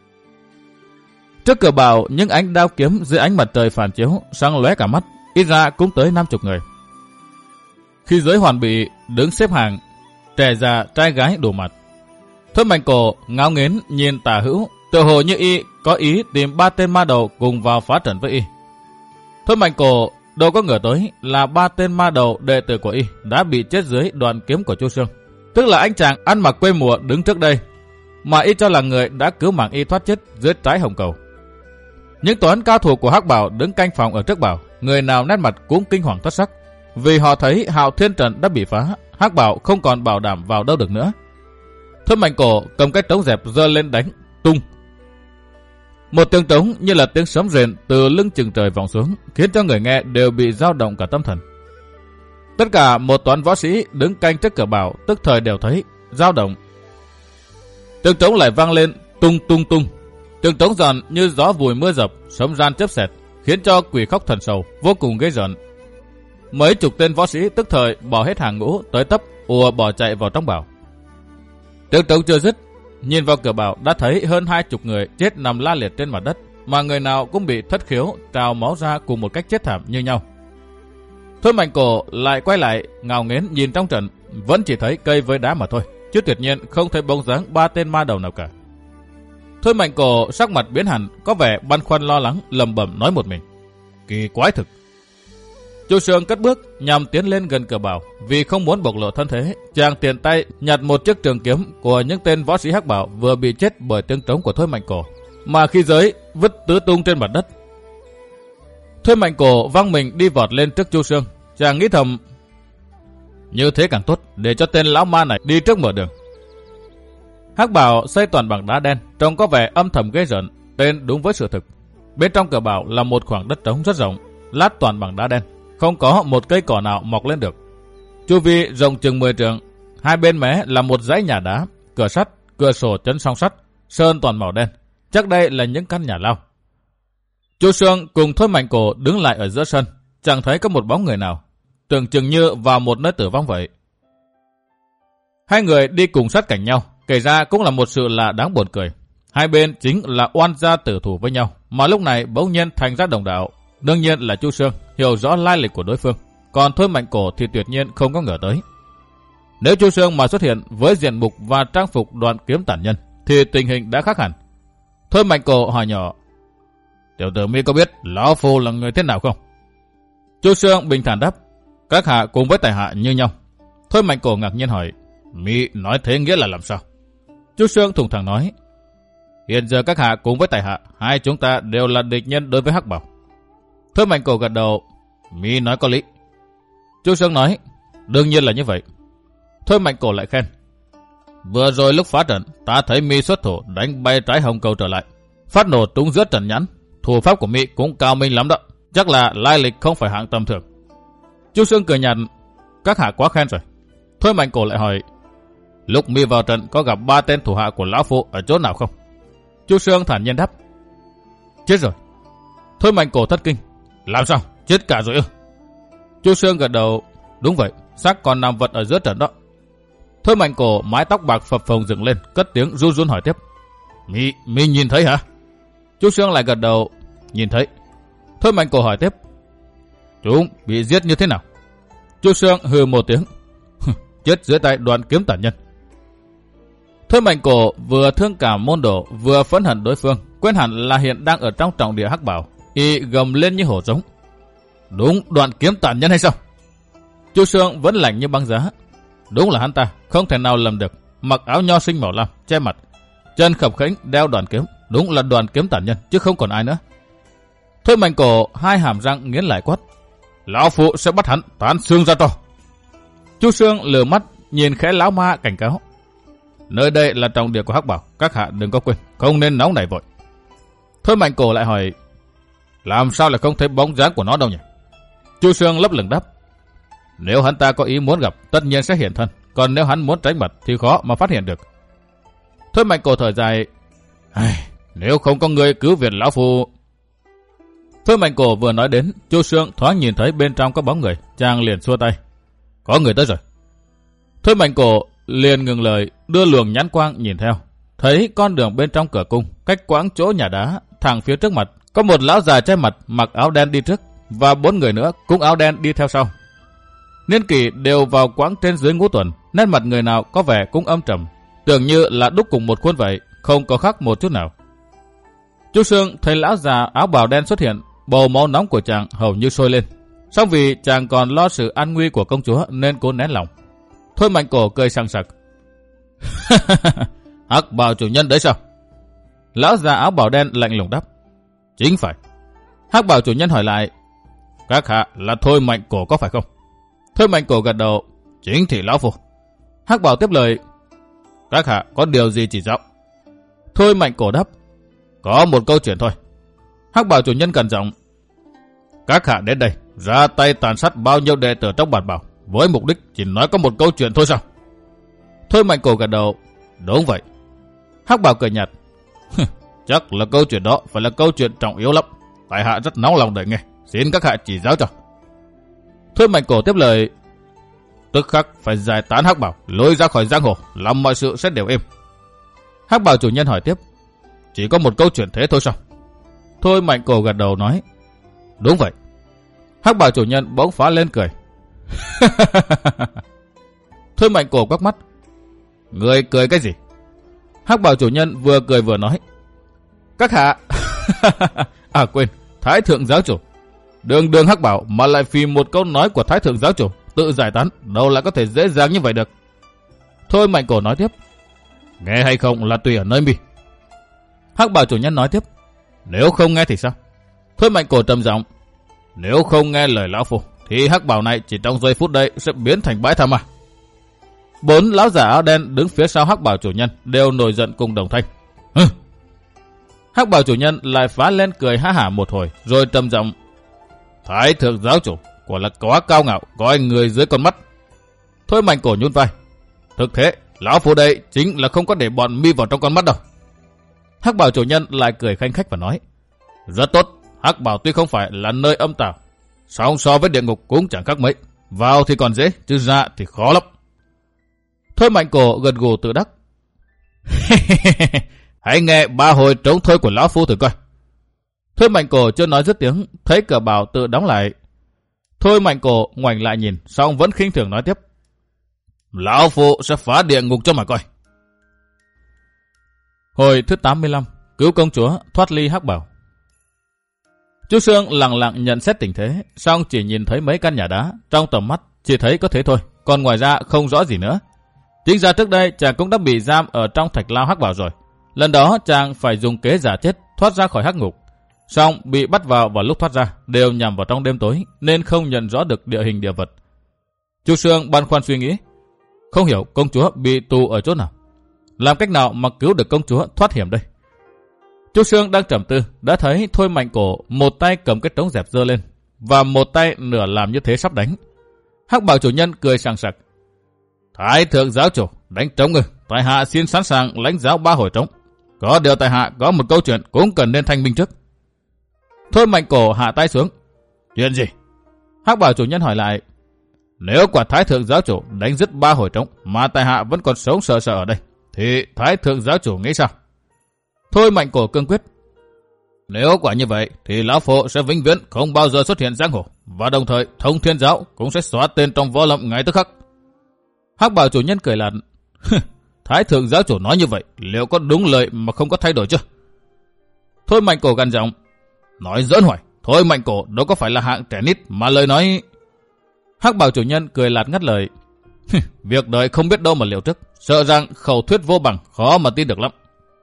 Trước cửa bảo, những ánh đao kiếm dưới ánh mặt trời phản chiếu sáng lóe cả mắt, ít ra cũng tới năm chục người. Khi giới hoàn bị đứng xếp hàng, trẻ già trai gái đủ mặt. Thôi Mạnh Cổ ngáo nghến nhìn tả hữu, tựa hồ như y có ý tìm ba tên ma đầu cùng vào phá trận với y. Thôi Mạnh Cổ đâu có ngờ tới là ba tên ma đầu đệ tử của y đã bị chết dưới đoạn kiếm của Chu Sương, tức là anh chàng ăn mặc quê mùa đứng trước đây, mà y cho là người đã cứu mạng y thoát chết dưới trái hồng cầu. Những toán cao thủ của Hắc Bảo đứng canh phòng ở trước bảo, người nào nét mặt cũng kinh hoàng thất sắc, vì họ thấy Hạo Thiên trận đã bị phá, Hắc Bảo không còn bảo đảm vào đâu được nữa. Thôi Mạnh Cổ cầm cái trống dẹp giơ lên đánh tung. Một tiếng trống như là tiếng sấm rền từ lưng chừng trời vọng xuống, khiến cho người nghe đều bị dao động cả tâm thần. Tất cả một toán võ sĩ đứng canh trước cửa bảo tức thời đều thấy dao động. Tiếng trống lại vang lên tung tung tung. Tiếng trống giòn như gió vùi mưa dập, sấm ran chớp xẹt, khiến cho quỷ khóc thần sầu vô cùng ghê rợn. Mấy chục tên võ sĩ tức thời bỏ hết hàng ngũ tới tấp ùa bỏ chạy vào trong bảo. Tiếng trống chưa dứt, nhìn vào cửa bảo đã thấy hơn hai chục người chết nằm la liệt trên mặt đất, mà người nào cũng bị thất khiếu trào máu ra cùng một cách chết thảm như nhau. Thôi Mạnh Cổ lại quay lại ngào nghến nhìn trong trận, vẫn chỉ thấy cây với đá mà thôi, chứ tuyệt nhiên không thấy bóng dáng ba tên ma đầu nào cả. Thôi Mạnh Cổ sắc mặt biến hẳn, có vẻ băn khoăn lo lắng, lẩm bẩm nói một mình: "Kỳ quái thực." Chu Sương cất bước nhằm tiến lên gần cửa bảo, vì không muốn bộc lộ thân thế, chàng tiện tay nhặt một chiếc trường kiếm của những tên võ sĩ Hắc Bảo vừa bị chết bởi tiếng trống của Thôi Mạnh Cổ, mà khi giới vứt tứ tung trên mặt đất. Thôi Mạnh Cổ văng mình đi vọt lên trước Chu Sương, chàng nghĩ thầm: như thế càng tốt, để cho tên lão ma này đi trước mở đường. Hắc Bảo xây toàn bằng đá đen, trông có vẻ âm thầm ghê rợn, tên đúng với sự thực. Bên trong cửa bảo là một khoảng đất trống rất rộng, lát toàn bằng đá đen, không có một cây cỏ nào mọc lên được. Chu vi rộng chừng mười trượng, hai bên mé là một dãy nhà đá, cửa sắt, cửa sổ chấn song sắt, sơn toàn màu đen, chắc đây là những căn nhà lao. Chu Sương cùng Thôi Mạnh Cổ đứng lại ở giữa sân, chẳng thấy có một bóng người nào, tưởng chừng như vào một nơi tử vong vậy. Hai người đi cùng sát cạnh nhau, kể ra cũng là một sự lạ đáng buồn cười. Hai bên chính là oan gia tử thủ với nhau, mà lúc này bỗng nhiên thành ra đồng đạo. Đương nhiên là Chu Sương hiểu rõ lai lịch của đối phương, còn Thôi Mạnh Cổ thì tuyệt nhiên không có ngờ tới. Nếu Chu Sương mà xuất hiện với diện mục và trang phục đoạn kiếm tản nhân, thì tình hình đã khác hẳn. Thôi Mạnh Cổ hỏi nhỏ: "Tiểu tử mi có biết lão phu là người thế nào không?" Chu Sương bình thản đáp: "Các hạ cùng với tại hạ như nhau." Thôi Mạnh Cổ ngạc nhiên hỏi: "Mi nói thế nghĩa là làm sao?" Chu Sương thủng thẳng nói: "Hiện giờ các hạ cùng với tại hạ, hai chúng ta đều là địch nhân đối với Hắc Bảo." Thôi Mạnh Cổ gật đầu: "Mi nói có lý." Chu Sương nói: "Đương nhiên là như vậy." Thôi Mạnh Cổ lại khen: "Vừa rồi lúc phá trận, ta thấy mi xuất thủ đánh bay trái hồng cầu trở lại, phát nổ trúng giữa trận nhãn, Thủ pháp của Mỹ cũng cao minh lắm đó. Chắc là lai lịch không phải hạng tầm thường. Chu Xương cười nhạt. Các hạ quá khen rồi. Thôi Mạnh Cổ lại hỏi. Lúc Mỹ vào trận có gặp ba tên thủ hạ của lão phu ở chỗ nào không? Chu Xương thản nhiên đáp. Chết rồi. Thôi Mạnh Cổ thất kinh. Làm sao? Chết cả rồi ư? Chu Xương gật đầu. Đúng vậy, xác còn nằm vật ở giữa trận đó. Thôi Mạnh Cổ mái tóc bạc phập phồng dựng lên, cất tiếng run run hỏi tiếp. Mi, mi nhìn thấy hả? Chu Xương lại gật đầu. Nhìn thấy. Thôi Mạnh Cổ hỏi tiếp. Chúng bị giết như thế nào? Chu Xương hừ một tiếng. Chết dưới tay Đoàn Kiếm tàn nhân. Thôi Mạnh Cổ vừa thương cảm môn đồ, vừa phẫn hận đối phương, quên hẳn là hiện đang ở trong trọng địa hắc bảo. Y gầm lên như hổ giống. Đúng Đoàn Kiếm tàn nhân hay sao? Chu Xương vẫn lạnh như băng giá. Đúng là hắn ta, không thể nào lầm được. Mặc áo nho sinh màu lam, che mặt, chân khập khẽnh đeo đoàn kiếm. Đúng là Đoàn Kiếm tàn nhân, chứ không còn ai nữa. Thôi Mạnh Cổ hai hàm răng nghiến lại quát. Lão phụ sẽ bắt hắn tán xương ra to. Chu Xương lừa mắt nhìn khẽ lão ma cảnh cáo. Nơi đây là trọng địa của hắc bảo, các hạ đừng có quên, không nên nóng nảy vội. Thôi Mạnh Cổ lại hỏi. Làm sao lại không thấy bóng dáng của nó đâu nhỉ? Chu Xương lấp lửng đáp. Nếu hắn ta có ý muốn gặp, tất nhiên sẽ hiện thân. Còn nếu hắn muốn tránh mặt thì khó mà phát hiện được. Thôi Mạnh Cổ thở dài. Nếu không có người cứu viện lão phu. Thôi Mạnh Cổ vừa nói đến, Chu Xương thoáng nhìn thấy bên trong có bóng người, chàng liền xua tay. Có người tới rồi. Thôi Mạnh Cổ liền ngừng lời, đưa luồng nhãn quang nhìn theo. Thấy con đường bên trong cửa cung, cách quãng chỗ nhà đá, thẳng phía trước mặt, có một lão già che mặt mặc áo đen đi trước, và bốn người nữa cũng áo đen đi theo sau. Niên kỷ đều vào quãng trên dưới ngũ tuần, nét mặt người nào có vẻ cũng âm trầm, tưởng như là đúc cùng một khuôn vậy, không có khác một chút nào. Chu Xương thấy lão già áo bào đen xuất hiện, bầu máu nóng của chàng hầu như sôi lên. Song vì chàng còn lo sự an nguy của công chúa nên cố nén lòng. Thôi Mạnh Cổ cười sằng sặc. Hắc bào chủ nhân đấy sao? Lão già áo bào đen lạnh lùng đáp. Chính phải. Hắc bào chủ nhân hỏi lại. Các hạ là Thôi Mạnh Cổ có phải không? Thôi Mạnh Cổ gật đầu. Chính thì lão phu. Hắc bào tiếp lời. Các hạ có điều gì chỉ giáo? Thôi Mạnh Cổ đáp. Có một câu chuyện thôi. Hắc bào chủ nhân cẩn giọng. Các hạ đến đây ra tay tàn sát bao nhiêu đệ tử trong bản bảo, với mục đích chỉ nói có một câu chuyện thôi sao? Thôi Mạnh Cổ gật đầu. Đúng vậy. Hắc bào cười nhạt. Chắc là câu chuyện đó phải là câu chuyện trọng yếu lắm. Tại hạ rất nóng lòng để nghe, xin các hạ chỉ giáo cho. Thôi Mạnh Cổ tiếp lời. Tức khắc phải giải tán Hắc bào, lôi ra khỏi giang hồ, làm mọi sự sẽ đều êm. Hắc bào chủ nhân hỏi tiếp. Chỉ có một câu chuyện thế thôi sao? Thôi Mạnh Cổ gật đầu nói. Đúng vậy. Hắc bào chủ nhân bỗng phá lên cười. Thôi Mạnh Cổ quắc mắt. Người cười cái gì? Hắc bào chủ nhân vừa cười vừa nói. Các hạ. À quên, Thái thượng giáo chủ. Đường đường Hắc bảo mà lại vì một câu nói của Thái thượng giáo chủ tự giải tán, đâu lại có thể dễ dàng như vậy được. Thôi Mạnh Cổ nói tiếp. Nghe hay không là tùy ở nơi mi. Hắc bào chủ nhân nói tiếp. Nếu không nghe thì sao? Thôi Mạnh Cổ trầm giọng. Nếu không nghe lời lão phu thì hắc bào này chỉ trong giây phút đây sẽ biến thành bãi tha ma. Bốn lão giả áo đen đứng phía sau hắc bào chủ nhân đều nổi giận cùng đồng thanh. Hừ. Hắc bào chủ nhân lại phá lên cười ha hả một hồi rồi trầm giọng. Thái thượng giáo chủ quả là quá cao ngạo, coi người dưới con mắt. Thôi Mạnh Cổ nhún vai. Thực thế lão phu đây chính là không có để bọn mi vào trong con mắt đâu. Hắc bào chủ nhân lại cười khanh khách và nói. Rất tốt. Hắc bảo tuy không phải là nơi âm tào, song so với địa ngục cũng chẳng khác mấy. Vào thì còn dễ, chứ ra thì khó lắm. Thôi Mạnh Cổ gật gù tự đắc. Hãy nghe ba hồi trống thôi của lão phu thử coi. Thôi Mạnh Cổ chưa nói dứt tiếng, thấy cửa bảo tự đóng lại. Thôi Mạnh Cổ ngoảnh lại nhìn, song vẫn khinh thường nói tiếp. Lão phu sẽ phá địa ngục cho mà coi. Hồi thứ tám mươi lăm, cứu công chúa thoát ly hắc bảo. Chu Xương lặng lặng nhận xét tình thế, song chỉ nhìn thấy mấy căn nhà đá, trong tầm mắt chỉ thấy có thế thôi, còn ngoài ra không rõ gì nữa. Chính ra trước đây chàng cũng đã bị giam ở trong thạch lao hắc bảo rồi. Lần đó chàng phải dùng kế giả chết thoát ra khỏi hắc ngục, song bị bắt vào vào lúc thoát ra đều nhằm vào trong đêm tối nên không nhận rõ được địa hình địa vật. Chu Xương băn khoăn suy nghĩ, không hiểu công chúa bị tù ở chỗ nào, làm cách nào mà cứu được công chúa thoát hiểm đây. Chu Sương đang trầm tư, đã thấy Thôi Mạnh Cổ một tay cầm cái trống dẹp giơ lên, và một tay nửa làm như thế sắp đánh. Hắc Bào chủ nhân cười sảng sặc. Thái thượng giáo chủ, đánh trống ư? Tại hạ xin sẵn sàng lãnh giáo ba hồi trống. Có điều tại hạ có một câu chuyện cũng cần nên thanh minh trước. Thôi Mạnh Cổ hạ tay xuống. Chuyện gì? Hắc Bào chủ nhân hỏi lại. Nếu quả Thái thượng giáo chủ đánh dứt ba hồi trống mà tại hạ vẫn còn sống sợ sợ ở đây, thì Thái thượng giáo chủ nghĩ sao? Thôi Mạnh Cổ cương quyết. Nếu quả như vậy thì lão phu sẽ vĩnh viễn không bao giờ xuất hiện giang hồ, và đồng thời Thông Thiên giáo cũng sẽ xóa tên trong võ lâm ngay tức khắc. Hắc Bào chủ nhân cười lạnh. Thái thượng giáo chủ nói như vậy, liệu có đúng lời mà không có thay đổi chưa? Thôi Mạnh Cổ gằn giọng. Nói giỡn hoài, Thôi Mạnh Cổ đâu có phải là hạng trẻ nít mà lời nói. Hắc Bào chủ nhân cười lạt ngắt lời. Việc đời không biết đâu mà liệu trước, sợ rằng khẩu thuyết vô bằng, khó mà tin được lắm.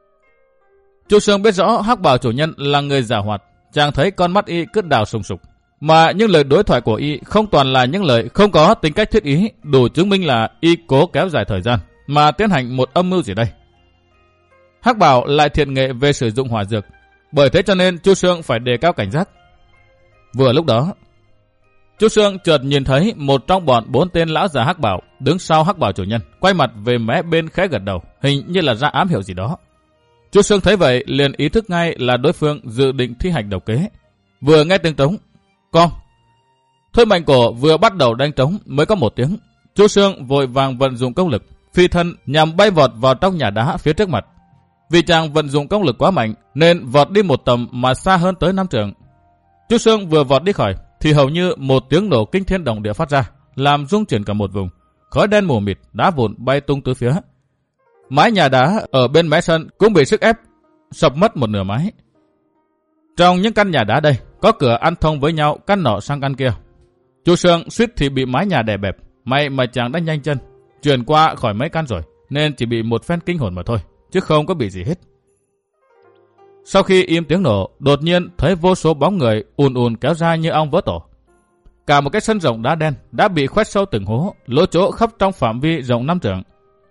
Chu Sương biết rõ Hắc Bào chủ nhân là người giàu hoạt, chàng thấy con mắt y cứ đào sùng sục, mà những lời đối thoại của y không toàn là những lời không có tính cách thuyết ý, đủ chứng minh là y cố kéo dài thời gian mà tiến hành một âm mưu gì đây. Hắc Bào lại thiện nghệ về sử dụng hỏa dược, bởi thế cho nên Chu Sương phải đề cao cảnh giác. Vừa lúc đó, Chu Sương chợt nhìn thấy một trong bọn bốn tên lão già Hắc Bào đứng sau Hắc Bào chủ nhân, quay mặt về mé bên khẽ gật đầu, hình như là ra ám hiệu gì đó. Chu Sương thấy vậy liền ý thức ngay là đối phương dự định thi hành độc kế. Vừa nghe tiếng trống, con. Thôi Mạnh Cổ vừa bắt đầu đánh trống mới có một tiếng. Chu Sương vội vàng vận dụng công lực, phi thân nhằm bay vọt vào trong nhà đá phía trước mặt. Vì chàng vận dụng công lực quá mạnh nên vọt đi một tầm mà xa hơn tới năm trượng. Chu Sương vừa vọt đi khỏi thì hầu như một tiếng nổ kinh thiên động địa phát ra, làm rung chuyển cả một vùng. Khói đen mù mịt, đá vụn bay tung tứ phía. Mái nhà đá ở bên mé sân cũng bị sức ép sập mất một nửa mái. Trong những căn nhà đá đây có cửa ăn thông với nhau, căn nọ sang căn kia. Chu Sương suýt thì bị mái nhà đè bẹp, may mà chàng đã nhanh chân chuyển qua khỏi mấy căn rồi, nên chỉ bị một phen kinh hồn mà thôi, chứ không có bị gì hết. Sau khi im tiếng nổ, đột nhiên thấy vô số bóng người ùn ùn kéo ra như ong vỡ tổ. Cả một cái sân rộng đá đen đã bị khoét sâu từng hố, lỗ chỗ khắp trong phạm vi rộng năm trượng.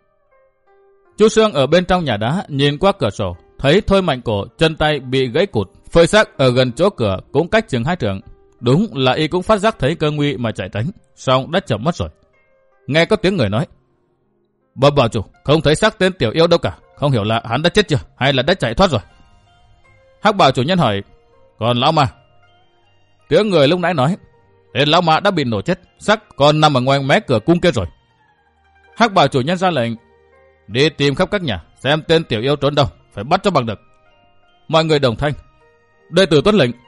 Chu Sương ở bên trong nhà đá nhìn qua cửa sổ, thấy Thôi Mạnh Cổ chân tay bị gãy cụt, phơi xác ở gần chỗ cửa cũng cách chừng hai trượng. Đúng là y cũng phát giác thấy cơ nguy mà chạy tránh, song đã chậm mất rồi. Nghe có tiếng người nói. Bẩm bảo chủ, không thấy xác tên tiểu yêu đâu cả, không hiểu là hắn đã chết chưa hay là đã chạy thoát rồi. Hắc Bào chủ nhân hỏi. Còn lão ma? Tiếng người lúc nãy nói. Tên lão ma đã bị nổ chết, xác còn nằm ở ngoài mé cửa cung kia rồi. Hắc Bào chủ nhân ra lệnh. Đi tìm khắp các nhà, xem tên tiểu yêu trốn đâu, phải bắt cho bằng được. Mọi người đồng thanh. Đệ tử tuân lệnh.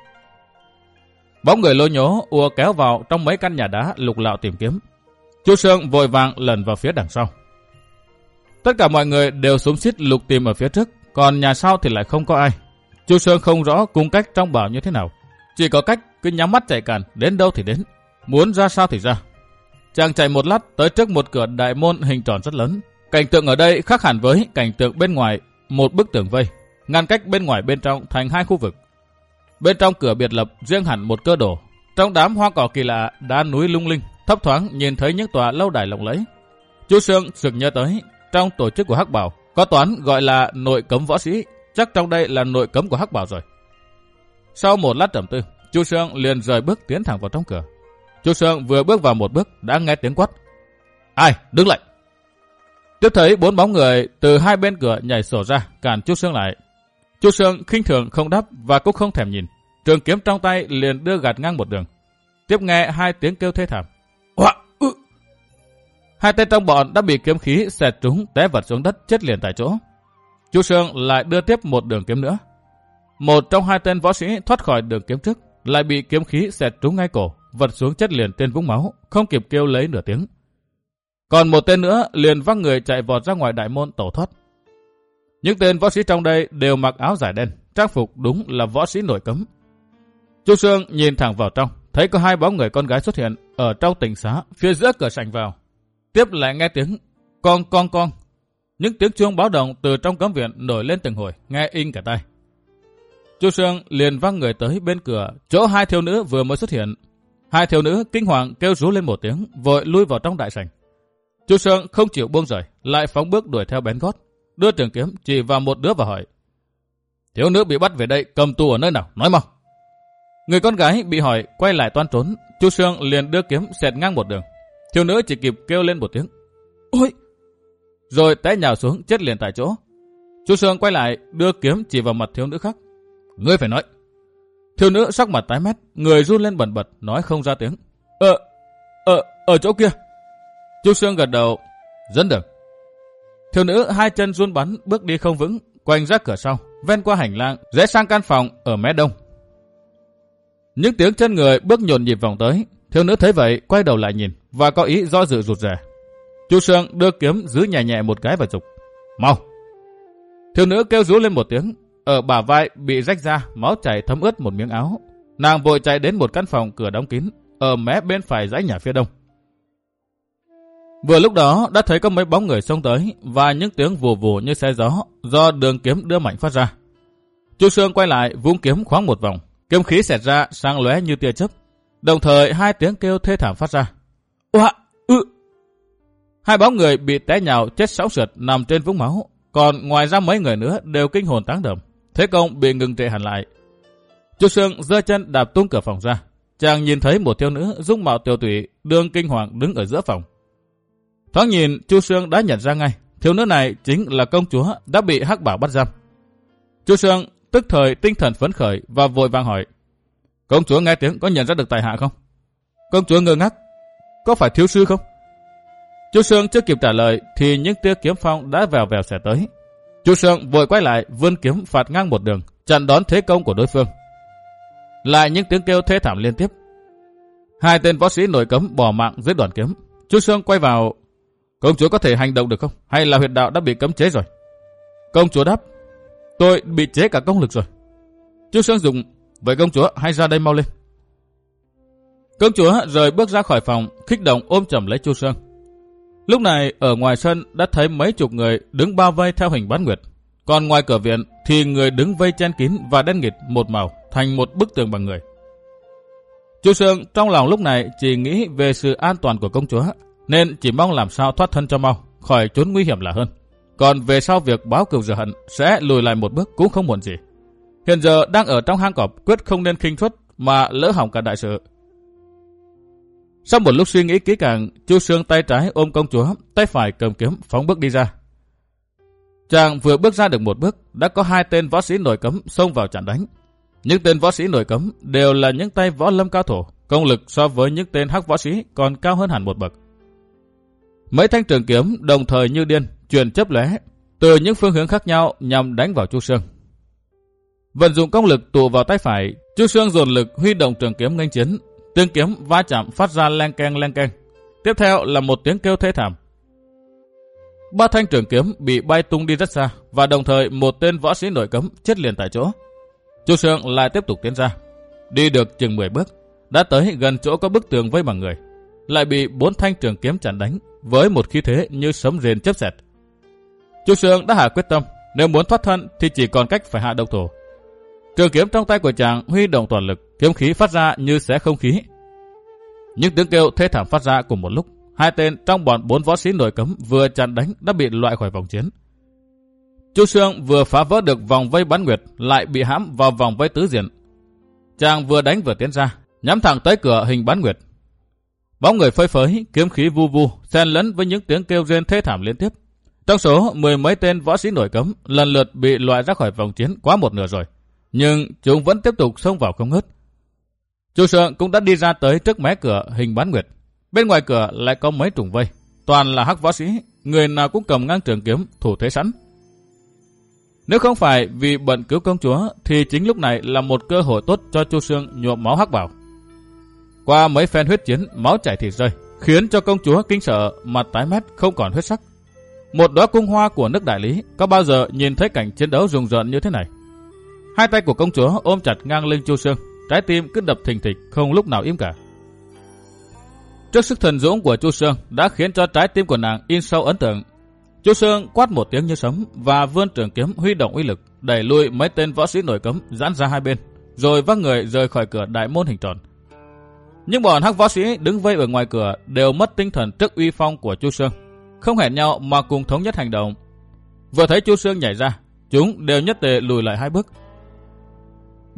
Bóng người lôi nhố ùa kéo vào trong mấy căn nhà đá lục lạo tìm kiếm. Chu Sương vội vàng lẩn vào phía đằng sau. Tất cả mọi người đều xúm xít lục tìm ở phía trước, còn nhà sau thì lại không có ai. Chu Sương không rõ cung cách trong bảo như thế nào, chỉ có cách cứ nhắm mắt chạy càn, đến đâu thì đến, muốn ra sao thì ra. Chàng chạy một lát tới trước một cửa đại môn hình tròn rất lớn. Cảnh tượng ở đây khác hẳn với cảnh tượng bên ngoài, một bức tường vây ngăn cách bên ngoài bên trong thành hai khu vực. Bên trong cửa biệt lập riêng hẳn một cơ đồ. Trong đám hoa cỏ kỳ lạ, đá núi lung linh, thấp thoáng nhìn thấy những tòa lâu đài lộng lẫy. Chu Sương sực nhớ tới trong tổ chức của Hắc Bảo có toán gọi là nội cấm võ sĩ, chắc trong đây là nội cấm của Hắc Bảo rồi. Sau một lát trầm tư, Chu Sương liền rời bước tiến thẳng vào trong cửa. Chu Sương vừa bước vào một bước đã nghe tiếng quát. Ai, đứng lại! Tiếp thấy bốn bóng người từ hai bên cửa nhảy sổ ra cản Chu Sương lại. Chu Sương khinh thường không đáp và cũng không thèm nhìn, trường kiếm trong tay liền đưa gạt ngang một đường. Tiếp nghe hai tiếng kêu thê thảm. Oa, ư. Hai tên trong bọn đã bị kiếm khí xẹt trúng, té vật xuống đất chết liền tại chỗ. Chu Sương lại đưa tiếp một đường kiếm nữa. Một trong hai tên võ sĩ thoát khỏi đường kiếm trước, lại bị kiếm khí xẹt trúng ngay cổ, vật xuống chết liền trên vũng máu, không kịp kêu lấy nửa tiếng. Còn một tên nữa liền văng người chạy vọt ra ngoài đại môn tẩu thoát. Những tên võ sĩ trong đây đều mặc áo dài đen, trang phục đúng là võ sĩ nội cấm. Chu Sương nhìn thẳng vào trong, thấy có hai bóng người con gái xuất hiện ở trong tịnh xá phía giữa cửa sảnh vào. Tiếp lại nghe tiếng con con con. Những tiếng chuông báo động từ trong cấm viện nổi lên từng hồi, nghe inh cả tai. Chu Sương liền văng người tới bên cửa, chỗ hai thiếu nữ vừa mới xuất hiện. Hai thiếu nữ kinh hoàng kêu rú lên một tiếng, vội lui vào trong đại sảnh. Chu Sương không chịu buông rời, lại phóng bước đuổi theo bén gót, đưa trường kiếm chỉ vào một đứa và hỏi: Thiếu nữ bị bắt về đây cầm tù ở nơi nào? Nói mau. Người con gái bị hỏi quay lại toan trốn. Chu Sương liền đưa kiếm xẹt ngang một đường. Thiếu nữ chỉ kịp kêu lên một tiếng ôi, rồi té nhào xuống chết liền tại chỗ. Chu Sương quay lại đưa kiếm chỉ vào mặt thiếu nữ khác. Ngươi phải nói. Thiếu nữ sắc mặt tái mét, người run lên bần bật, nói không ra tiếng. Ờ, ờ, ở chỗ kia. Chu Sương gật đầu, dẫn đường. Thiếu nữ hai chân run bắn, bước đi không vững, quanh ra cửa sau, ven qua hành lang, rẽ sang căn phòng ở mé đông. Những tiếng chân người bước nhộn nhịp vòng tới. Thiếu nữ thấy vậy, quay đầu lại nhìn và có ý do dự rụt rè. Chu Sương đưa kiếm giữ nhẹ nhẹ một cái và giục. Mau. Thiếu nữ kêu rú lên một tiếng, ở bả vai bị rách ra, máu chảy thấm ướt một miếng áo. Nàng vội chạy đến một căn phòng cửa đóng kín, ở mé bên phải dãy nhà phía đông. Vừa lúc đó đã thấy có mấy bóng người xông tới và những tiếng vù vù như xe gió do đường kiếm đưa mạnh phát ra. Chu Sương quay lại vung kiếm khoáng một vòng, kiếm khí xẹt ra sáng lóe như tia chớp. Đồng thời hai tiếng kêu thê thảm phát ra. Oa, ư. Hai bóng người bị té nhào chết sóng sượt nằm trên vũng máu, còn ngoài ra mấy người nữa đều kinh hồn táng đờm. Thế công bị ngừng trệ hẳn lại. Chu Sương giơ chân đạp tung cửa phòng ra. Chàng nhìn thấy một thiếu nữ dung mạo tiều tụy, đường kinh hoàng đứng ở giữa phòng. Thoáng nhìn, Chu Sương đã nhận ra ngay, thiếu nữ này chính là công chúa đã bị Hắc Bảo bắt giam. Chu Sương tức thời tinh thần phấn khởi và vội vàng hỏi. Công chúa nghe tiếng có nhận ra được tại hạ không? Công chúa ngơ ngác. Có phải thiếu sư không? Chu Sương chưa kịp trả lời thì những tia kiếm phong đã vèo vèo xẻ tới. Chu Sương vội quay lại vươn kiếm phạt ngang một đường, chặn đón thế công của đối phương. Lại những tiếng kêu thê thảm liên tiếp. Hai tên võ sĩ nổi cấm bỏ mạng dưới đòn kiếm. Chu Sương quay vào. Công chúa có thể hành động được không? Hay là huyệt đạo đã bị cấm chế rồi? Công chúa đáp. Tôi bị chế cả công lực rồi. Chu Sương dùng. Vậy công chúa hãy ra đây mau lên. Công chúa rời bước ra khỏi phòng, kích động ôm chầm lấy Chu Sương. Lúc này ở ngoài sân đã thấy mấy chục người đứng bao vây theo hình bán nguyệt. Còn ngoài cửa viện thì người đứng vây chen kín và đen nghịt một màu thành một bức tường bằng người. Chu Sương trong lòng lúc này chỉ nghĩ về sự an toàn của công chúa, nên chỉ mong làm sao thoát thân cho mau, khỏi trốn nguy hiểm là hơn. Còn về sau việc báo cừu rửa hận sẽ lùi lại một bước cũng không muộn gì. Hiện giờ đang ở trong hang cọp, quyết không nên khinh suất mà lỡ hỏng cả đại sự. Sau một lúc suy nghĩ kỹ càng, Chu Sương tay trái ôm công chúa, tay phải cầm kiếm phóng bước đi ra. Chàng vừa bước ra được một bước, đã có hai tên võ sĩ nổi cấm xông vào chặn đánh. Những tên võ sĩ nổi cấm đều là những tay võ lâm cao thủ, công lực so với những tên hắc võ sĩ còn cao hơn hẳn một bậc. Mấy thanh trường kiếm đồng thời như điên chuyển chớp lóe từ những phương hướng khác nhau nhằm đánh vào Chu Sương. Vận dụng công lực tụ vào tay phải, Chu Sương dồn lực huy động trường kiếm nghênh chiến. Tiếng kiếm va chạm phát ra leng keng leng keng. Tiếp theo là một tiếng kêu thê thảm. Ba thanh trường kiếm bị bay tung đi rất xa và đồng thời một tên võ sĩ nổi cấm chết liền tại chỗ. Chu Sương lại tiếp tục tiến ra. Đi được chừng mười bước, đã tới gần chỗ có bức tường vây bằng người, lại bị bốn thanh trường kiếm chặn đánh với một khí thế như sấm rền chớp xẹt. Chu Sương đã hạ quyết tâm, nếu muốn thoát thân thì chỉ còn cách phải hạ độc thủ. Trường kiếm trong tay của chàng huy động toàn lực, kiếm khí phát ra như xé không khí. Những tiếng kêu thê thảm phát ra cùng một lúc, hai tên trong bọn bốn võ sĩ nổi cấm vừa chặn đánh đã bị loại khỏi vòng chiến. Chu Sương vừa phá vỡ được vòng vây bán nguyệt, lại bị hãm vào vòng vây tứ diện. Chàng vừa đánh vừa tiến ra, nhắm thẳng tới cửa hình bán nguyệt. Bóng người phơi phới, kiếm khí vu vu, xen lẫn với những tiếng kêu rên thê thảm liên tiếp. Trong số mười mấy tên võ sĩ nổi cấm lần lượt bị loại ra khỏi vòng chiến quá một nửa rồi, nhưng chúng vẫn tiếp tục xông vào không ngớt. Chu Sương cũng đã đi ra tới trước mé cửa hình bán nguyệt. Bên ngoài cửa lại có mấy trùng vây, toàn là hắc võ sĩ, người nào cũng cầm ngang trường kiếm thủ thế sẵn. Nếu không phải vì bận cứu công chúa thì chính lúc này là một cơ hội tốt cho Chu Sương nhuộm máu hắc bảo. Qua mấy phen huyết chiến, máu chảy thịt rơi, khiến cho công chúa kinh sợ, mặt tái mét không còn huyết sắc. Một đóa cung hoa của nước Đại Lý có bao giờ nhìn thấy cảnh chiến đấu rùng rợn như thế này. Hai tay của công chúa ôm chặt ngang lưng Chu Sương, trái tim cứ đập thình thịch không lúc nào im cả. Trước sức thần dũng của Chu Sương đã khiến cho trái tim của nàng in sâu ấn tượng. Chu Sương quát một tiếng như sấm và vươn trường kiếm huy động uy lực, đẩy lui mấy tên võ sĩ nổi cấm giãn ra hai bên, rồi vác người rời khỏi cửa đại môn hình tròn. Nhưng bọn hắc võ sĩ đứng vây ở ngoài cửa đều mất tinh thần trước uy phong của Chu Sương, không hẹn nhau mà cùng thống nhất hành động. Vừa thấy Chu Sương nhảy ra, chúng đều nhất tề lùi lại hai bước,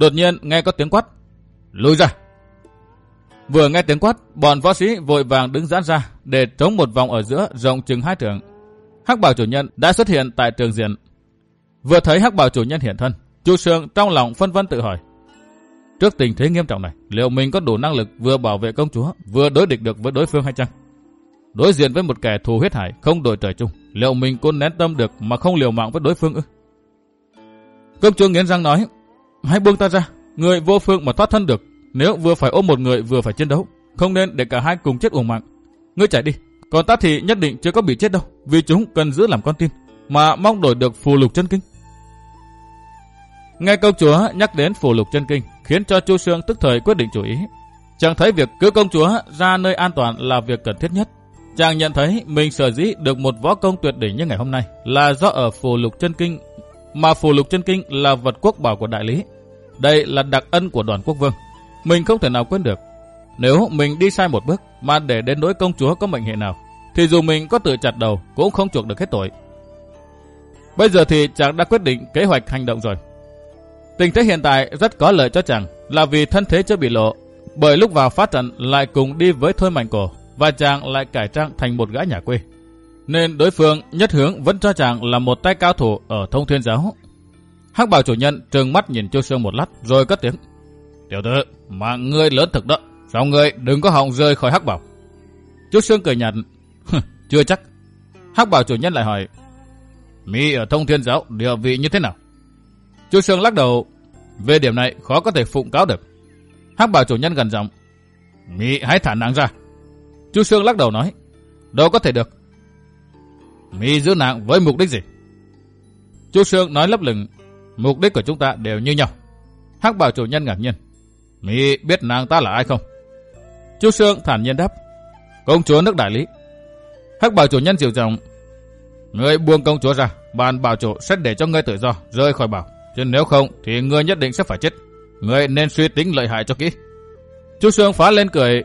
Đột nhiên nghe có tiếng quát, lùi ra. Vừa nghe tiếng quát, bọn võ sĩ vội vàng đứng giãn ra để trống một vòng ở giữa rộng chừng hai trượng. Hắc bào chủ nhân đã xuất hiện tại trường diện. Vừa thấy hắc bào chủ nhân hiện thân, Chu Sương trong lòng phân vân tự hỏi, trước tình thế nghiêm trọng này, liệu mình có đủ năng lực vừa bảo vệ công chúa, vừa đối địch được với đối phương hay chăng? Đối diện với một kẻ thù huyết hải không đội trời chung, liệu mình có nén tâm được mà không liều mạng với đối phương ư? Công chúa nghiến răng nói, hãy buông ta ra, người vô phương mà thoát thân được. Nếu vừa phải ôm một người vừa phải chiến đấu, không nên để cả hai cùng chết uổng mạng. Ngươi chạy đi, còn ta thì nhất định chưa có bị chết đâu, vì chúng cần giữ làm con tin, mà mong đổi được phù lục chân kinh. Nghe công chúa nhắc đến phù lục chân kinh, khiến cho Chu Sương tức thời quyết định chủ ý. Chàng thấy việc cứu công chúa ra nơi an toàn là việc cần thiết nhất. Chàng nhận thấy mình sở dĩ được một võ công tuyệt đỉnh như ngày hôm nay là do ở phù lục chân kinh, mà phù lục chân kinh là vật quốc bảo của đại lý. Đây là đặc ân của Đoàn Quốc Vương, mình không thể nào quên được. Nếu mình đi sai một bước mà để đến nỗi công chúa có mệnh hệ nào, thì dù mình có tự chặt đầu cũng không chuộc được hết tội. Bây giờ thì chàng đã quyết định kế hoạch hành động rồi. Tình thế hiện tại rất có lợi cho chàng là vì thân thế chưa bị lộ, bởi lúc vào phát trận lại cùng đi với Thôi Mạnh Cổ và chàng lại cải trang thành một gã nhà quê, nên đối phương nhất hướng vẫn cho chàng là một tay cao thủ ở Thông Thiên Giáo. Hắc bào chủ nhân trừng mắt nhìn Chu Sương một lát rồi cất tiếng, tiểu tử, mạng ngươi lớn thực đó, sao ngươi đừng có hòng rơi khỏi hắc bào. Chu Sương cười nhạt, chưa chắc. Hắc bào chủ nhân lại hỏi, mi ở Thông Thiên Giáo địa vị như thế nào? Chu Sương lắc đầu, về điểm này khó có thể phụng cáo được. Hắc bào chủ nhân gần giọng, mi hãy thả nàng ra. Chu Sương lắc đầu nói, đâu có thể được. Mi giữ nàng với mục đích gì? Chu Sương nói lấp lửng, mục đích của chúng ta đều như nhau. Hắc bào chủ nhân ngạc nhiên, mi biết nàng ta là ai không? Chu Sương thản nhiên đáp, công chúa nước Đại Lý. Hắc bào chủ nhân dịu giọng, ngươi buông công chúa ra, ban bảo chủ sẽ để cho ngươi tự do rời khỏi bảo, chứ nếu không thì ngươi nhất định sẽ phải chết. Ngươi nên suy tính lợi hại cho kỹ. Chu Sương phá lên cười.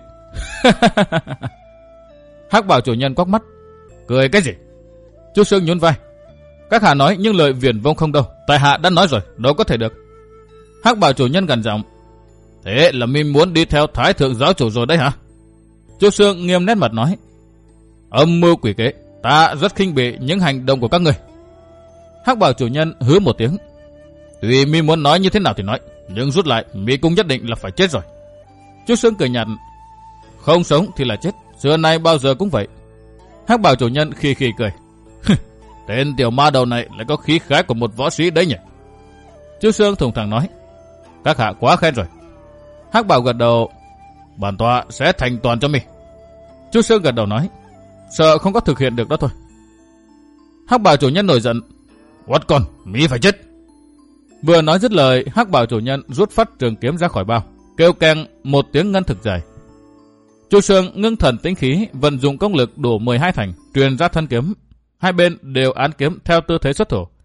Hắc bào chủ nhân quắc mắt, cười cái gì? Chu Sương nhún vai, các hạ nói những lời viển vông không đâu, tại hạ đã nói rồi, đâu có thể được. Hắc bào chủ nhân gần giọng, thế là mi muốn đi theo Thái thượng giáo chủ rồi đấy hả? Chu Sương nghiêm nét mặt nói, âm mưu quỷ kế, ta rất khinh bỉ những hành động của các ngươi. Hắc bào chủ nhân hứ một tiếng, tuy mi muốn nói như thế nào thì nói, nhưng rút lại mi cũng nhất định là phải chết rồi. Chu Sương cười nhạt, không sống thì là chết, xưa nay bao giờ cũng vậy. Hắc bào chủ nhân khì khì cười, tên tiểu ma đầu này lại có khí khái của một võ sĩ đấy nhỉ? Chu Sương thùng thẳng nói, các hạ quá khen rồi. Hắc bào gật đầu, bản tọa sẽ thành toàn cho mi. Chu Sương gật đầu nói, sợ không có thực hiện được đó thôi. Hắc bào chủ nhân nổi giận, quát con, mi phải chết. Vừa nói dứt lời, Hắc bào chủ nhân rút phát trường kiếm ra khỏi bao, kêu keng một tiếng ngân thực dài. Chu Sương ngưng thần tĩnh khí, vận dụng công lực đủ mười hai thành, truyền ra thân kiếm. Hai bên đều án kiếm theo tư thế xuất thủ.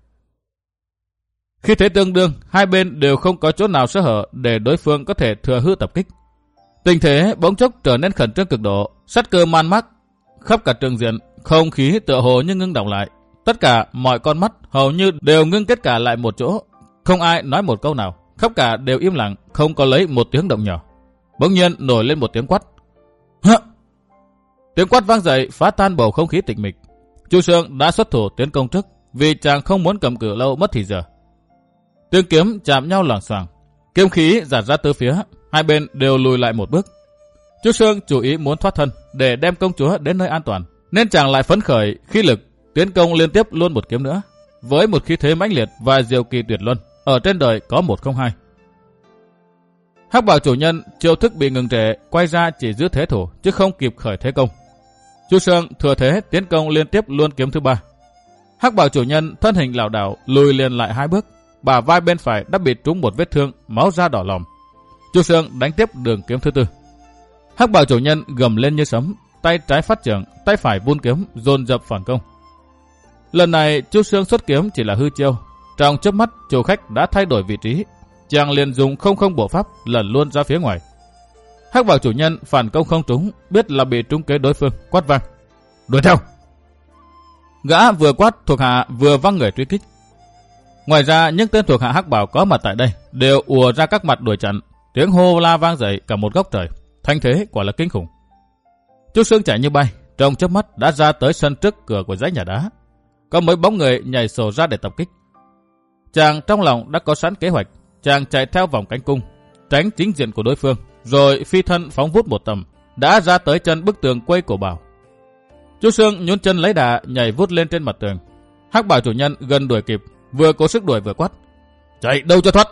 Khi thế tương đương, hai bên đều không có chỗ nào sơ hở để đối phương có thể thừa hư tập kích. Tình thế bỗng chốc trở nên khẩn trương cực độ, sát cơ man mác khắp cả trường diện, không khí tựa hồ như ngưng đọng lại. Tất cả mọi con mắt hầu như đều ngưng kết cả lại một chỗ, không ai nói một câu nào, khắp cả đều im lặng, không có lấy một tiếng động nhỏ. Bỗng nhiên nổi lên một tiếng quát. Hả? Tiếng quát vang dậy phá tan bầu không khí tịch mịch. Chu Sương đã xuất thủ tiến công trước, vì chàng không muốn cầm cự lâu mất thì giờ. Tiếng kiếm chạm nhau loảng xoảng, kiếm khí giạt ra từ phía, hai bên đều lùi lại một bước. Chu Sương chủ ý muốn thoát thân để đem công chúa đến nơi an toàn, nên chàng lại phấn khởi khí lực tiến công liên tiếp luôn một kiếm nữa, với một khí thế mãnh liệt và diệu kỳ tuyệt luân, ở trên đời có một không hai. Hắc bào chủ nhân chiêu thức bị ngừng trệ, quay ra chỉ giữ thế thủ chứ không kịp khởi thế công. Chu Sương thừa thế tiến công liên tiếp luôn kiếm thứ ba. Hắc bào chủ nhân thân hình lảo đảo lùi liền lại hai bước, bả vai bên phải đã bị trúng một vết thương, máu ra đỏ lòm. Chu Sương đánh tiếp đường kiếm thứ tư. Hắc bào chủ nhân gầm lên như sấm, tay trái phát trưởng, tay phải vun kiếm dồn dập phản công. Lần này Chu Sương xuất kiếm chỉ là hư chiêu, trong chớp mắt chủ khách đã thay đổi vị trí, chàng liền dùng không không bộ pháp lẩn luôn ra phía ngoài. Hắc bào chủ nhân phản công không trúng, biết là bị trúng kế đối phương, quát vang, đuổi theo. Gã vừa quát thuộc hạ vừa văng người truy kích. Ngoài ra, những tên thuộc hạ Hắc Bảo có mặt tại đây đều ùa ra các mặt đuổi chặn, tiếng hô la vang dậy cả một góc trời, thanh thế quả là kinh khủng. Chu Xương chạy như bay, trong chớp mắt đã ra tới sân trước cửa của dãy nhà đá. Có mấy bóng người nhảy sổ ra để tập kích. Chàng trong lòng đã có sẵn kế hoạch, chàng chạy theo vòng cánh cung, tránh chính diện của đối phương, rồi phi thân phóng vút một tầm, đã ra tới chân bức tường quây của Bảo. Chu Xương nhún chân lấy đà nhảy vút lên trên mặt tường. Hắc Bảo chủ nhân gần đuổi kịp, vừa cố sức đuổi vừa quát: chạy đâu cho thoát!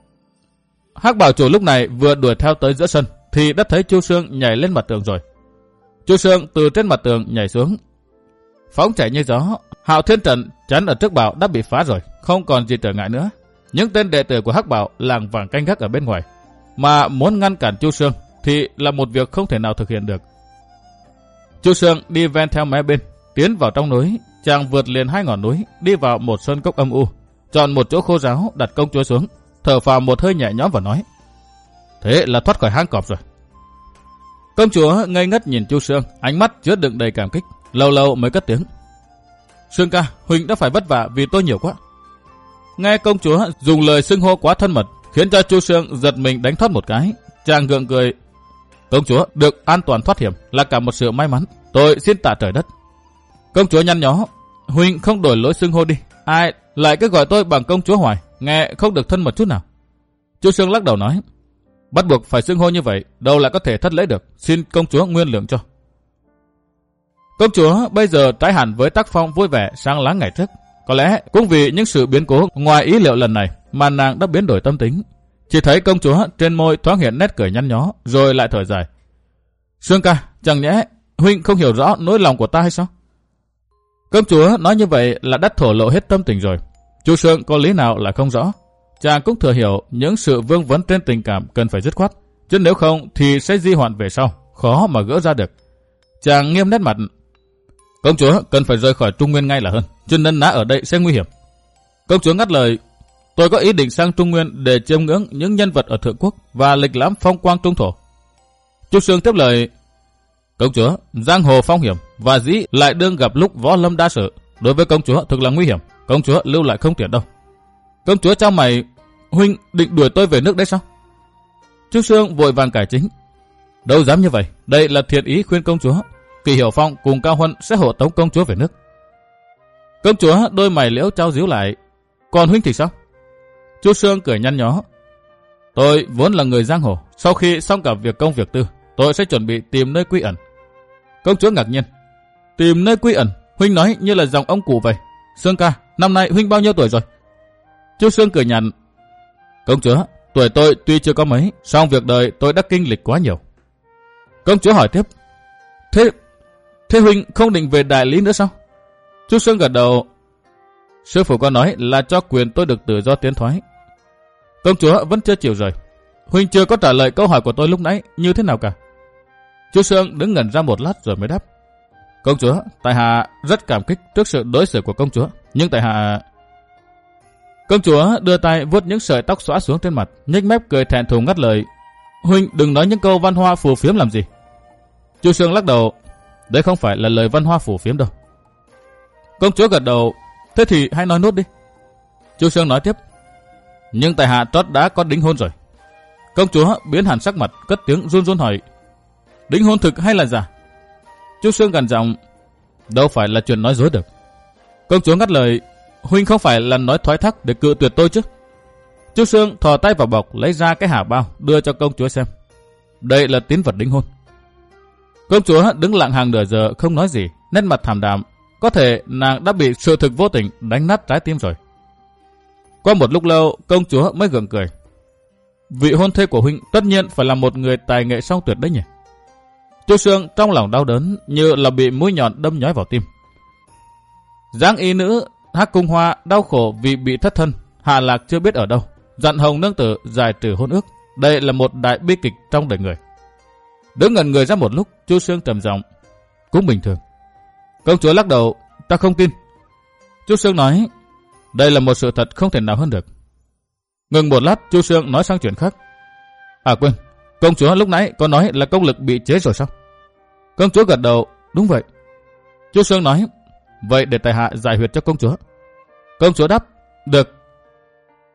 Hắc Bảo chủ lúc này vừa đuổi theo tới giữa sân thì đã thấy Chu Xương nhảy lên mặt tường rồi. Chu Xương từ trên mặt tường nhảy xuống, phóng chạy như gió. Hạo Thiên Trận chắn ở trước Bảo đã bị phá rồi, không còn gì trở ngại nữa. Những tên đệ tử của Hắc Bảo làng vàng canh gác ở bên ngoài, mà muốn ngăn cản Chu Xương thì là một việc không thể nào thực hiện được. Chu Xương đi ven theo mé bên, tiến vào trong núi. Chàng vượt liền hai ngọn núi, đi vào một sơn cốc âm u, chọn một chỗ khô ráo đặt công chúa xuống, thở phào một hơi nhẹ nhõm và nói: thế là thoát khỏi hang cọp rồi. Công chúa ngây ngất nhìn Chu Xương, ánh mắt chứa đựng đầy cảm kích, lâu lâu mới cất tiếng: Xương ca, huynh đã phải vất vả vì tôi nhiều quá. Nghe công chúa dùng lời xưng hô quá thân mật, khiến cho Chu Xương giật mình đánh thoát một cái. Chàng gượng cười: công chúa được an toàn thoát hiểm là cả một sự may mắn, tôi xin tạ trời đất. Công chúa nhăn nhó: huynh không đổi lối xưng hô đi, ai lại cứ gọi tôi bằng công chúa hoài, nghe không được thân mật chút nào. Chu Xương lắc đầu nói: bắt buộc phải xưng hô như vậy, đâu lại có thể thất lễ được, xin công chúa nguyên lượng cho. Công chúa bây giờ trái hẳn với tác phong vui vẻ sáng láng ngày trước. Có lẽ cũng vì những sự biến cố ngoài ý liệu lần này mà nàng đã biến đổi tâm tính. Chỉ thấy công chúa trên môi thoáng hiện nét cười nhăn nhó, rồi lại thở dài: Xương ca, chẳng nhẽ huynh không hiểu rõ nỗi lòng của ta hay sao? Công chúa nói như vậy là đã thổ lộ hết tâm tình rồi. Chu Xương có lý nào là không rõ. Chàng cũng thừa hiểu những sự vương vấn trên tình cảm cần phải dứt khoát, chứ nếu không thì sẽ di hoạn về sau, khó mà gỡ ra được. Chàng nghiêm nét mặt: công chúa cần phải rời khỏi Trung Nguyên ngay là hơn, chứ nấn ná ở đây sẽ nguy hiểm. Công chúa ngắt lời: tôi có ý định sang Trung Nguyên để chiêm ngưỡng những nhân vật ở Thượng Quốc và lịch lãm phong quang trung thổ. Chu Xương tiếp lời: công chúa, giang hồ phong hiểm và dĩ lại đương gặp lúc võ lâm đa sự, đối với công chúa thực là nguy hiểm, công chúa lưu lại không tiện đâu. Công chúa trao mày: huynh định đuổi tôi về nước đấy sao? Chu Xương vội vàng cải chính: đâu dám như vậy, đây là thiện ý khuyên công chúa. Kỳ Hiểu Phong cùng Cao Huân sẽ hộ tống công chúa về nước. Công chúa đôi mày liễu trao díu lại: còn huynh thì sao? Chu Xương cười nhăn nhó: tôi vốn là người giang hồ, sau khi xong cả việc công việc tư, tôi sẽ chuẩn bị tìm nơi quy ẩn. Công chúa ngạc nhiên: tìm nơi quy ẩn? Huynh nói như là dòng ông cụ vậy. Xương ca, năm nay huynh bao nhiêu tuổi rồi? Chu Xương cười nhạt: công chúa, tuổi tôi tuy chưa có mấy, song việc đời tôi đã kinh lịch quá nhiều. Công chúa hỏi tiếp: Thế, thế huynh không định về đại lý nữa sao? Chu Xương gật đầu: sư phụ có nói là cho quyền tôi được tự do tiến thoái. Công chúa vẫn chưa chịu rời: huynh chưa có trả lời câu hỏi của tôi lúc nãy như thế nào cả. Chu Xương đứng ngẩn ra một lát rồi mới đáp: công chúa, tại hạ rất cảm kích trước sự đối xử của công chúa, nhưng tại hạ... Công chúa đưa tay vuốt những sợi tóc xõa xuống trên mặt, nhếch mép cười thẹn thùng ngắt lời: huynh đừng nói những câu văn hoa phù phiếm làm gì. Chu Xương lắc đầu: đấy không phải là lời văn hoa phù phiếm đâu. Công chúa gật đầu: thế thì hãy nói nốt đi. Chu Xương nói tiếp: nhưng tại hạ trót đã có đính hôn rồi. Công chúa biến hẳn sắc mặt, cất tiếng run run hỏi: đính hôn thực hay là giả? Chu Xương gằn giọng: đâu phải là chuyện nói dối được. Công chúa ngắt lời: huynh không phải là nói thoái thác để cự tuyệt tôi chứ? Chu Xương thò tay vào bọc lấy ra cái hả bao đưa cho công chúa xem. Đây là tín vật đính hôn. Công chúa đứng lặng hàng nửa giờ không nói gì, nét mặt thảm đạm. Có thể nàng đã bị sự thực vô tình đánh nát trái tim rồi. Qua một lúc lâu, công chúa mới gượng cười: vị hôn thê của huynh tất nhiên phải là một người tài nghệ song tuyệt đấy nhỉ? Chu Xương trong lòng đau đớn như là bị mũi nhọn đâm nhói vào tim. Giáng y nữ Hắc Cung Hoa đau khổ vì bị thất thân, hạ lạc chưa biết ở đâu, dặn Hồng nương tử giải trừ hôn ước. Đây là một đại bi kịch trong đời người. Đứng ngẩn người ra một lúc, Chu Xương trầm giọng: cũng bình thường. Công chúa lắc đầu: ta không tin. Chu Xương nói: đây là một sự thật không thể nào hơn được. Ngừng một lát, Chu Xương nói sang chuyện khác: à quên, công chúa lúc nãy có nói là công lực bị chế rồi sao? Công chúa gật đầu: đúng vậy. Chu Xương nói: vậy để tại hạ giải huyệt cho công chúa. Công chúa đáp: được.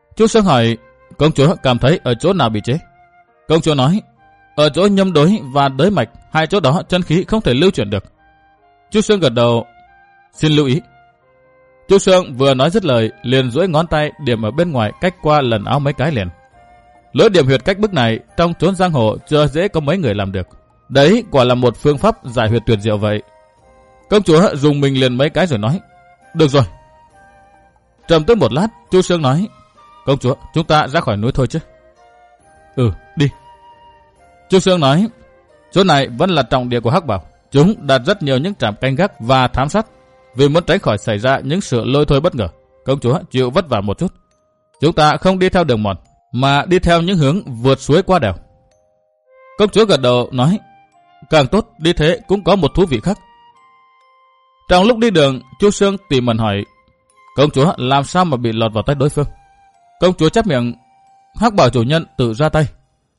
Chu Sương hỏi, công chúa cảm thấy ở chỗ nào bị chế? Công chúa nói, ở chỗ nhâm đối và đới mạch, hai chỗ đó chân khí không thể lưu chuyển được. Chu Sương gật đầu, xin lưu ý. Chu Sương vừa nói dứt lời, liền duỗi ngón tay điểm ở bên ngoài cách qua lần áo mấy cái liền. Lối điểm huyệt cách bức này trong chốn giang hồ chưa dễ có mấy người làm được. Đấy quả là một phương pháp giải huyệt tuyệt diệu vậy. Công chúa dùng mình liền mấy cái rồi nói, được rồi. Trầm tư một lát, Chu Sương nói, công chúa, chúng ta ra khỏi núi thôi chứ? Ừ, đi. Chu Sương nói, chỗ này vẫn là trọng địa của Hắc Bảo. Chúng đặt rất nhiều những trạm canh gác và thám sát, vì muốn tránh khỏi xảy ra những sự lôi thôi bất ngờ. Công chúa chịu vất vả một chút. Chúng ta không đi theo đường mòn, mà đi theo những hướng vượt suối qua đèo. Công chúa gật đầu nói, càng tốt, đi thế cũng có một thú vị khác. Trong lúc đi đường, Chu Sương tỉ mẩn hỏi, công chúa làm sao mà bị lọt vào tay đối phương? Công chúa chép miệng, Hắc Bảo chủ nhân tự ra tay.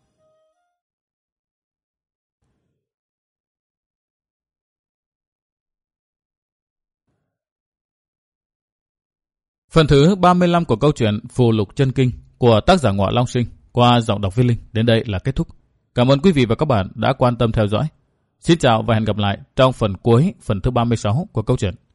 Phần thứ ba mươi lăm của câu chuyện Phù Lục Chân Kinh của tác giả Ngọa Long Sinh qua giọng đọc Viết Linh đến đây là kết thúc. Cảm ơn quý vị và các bạn đã quan tâm theo dõi. Xin chào và hẹn gặp lại trong phần cuối, phần thứ ba mươi sáu của câu chuyện.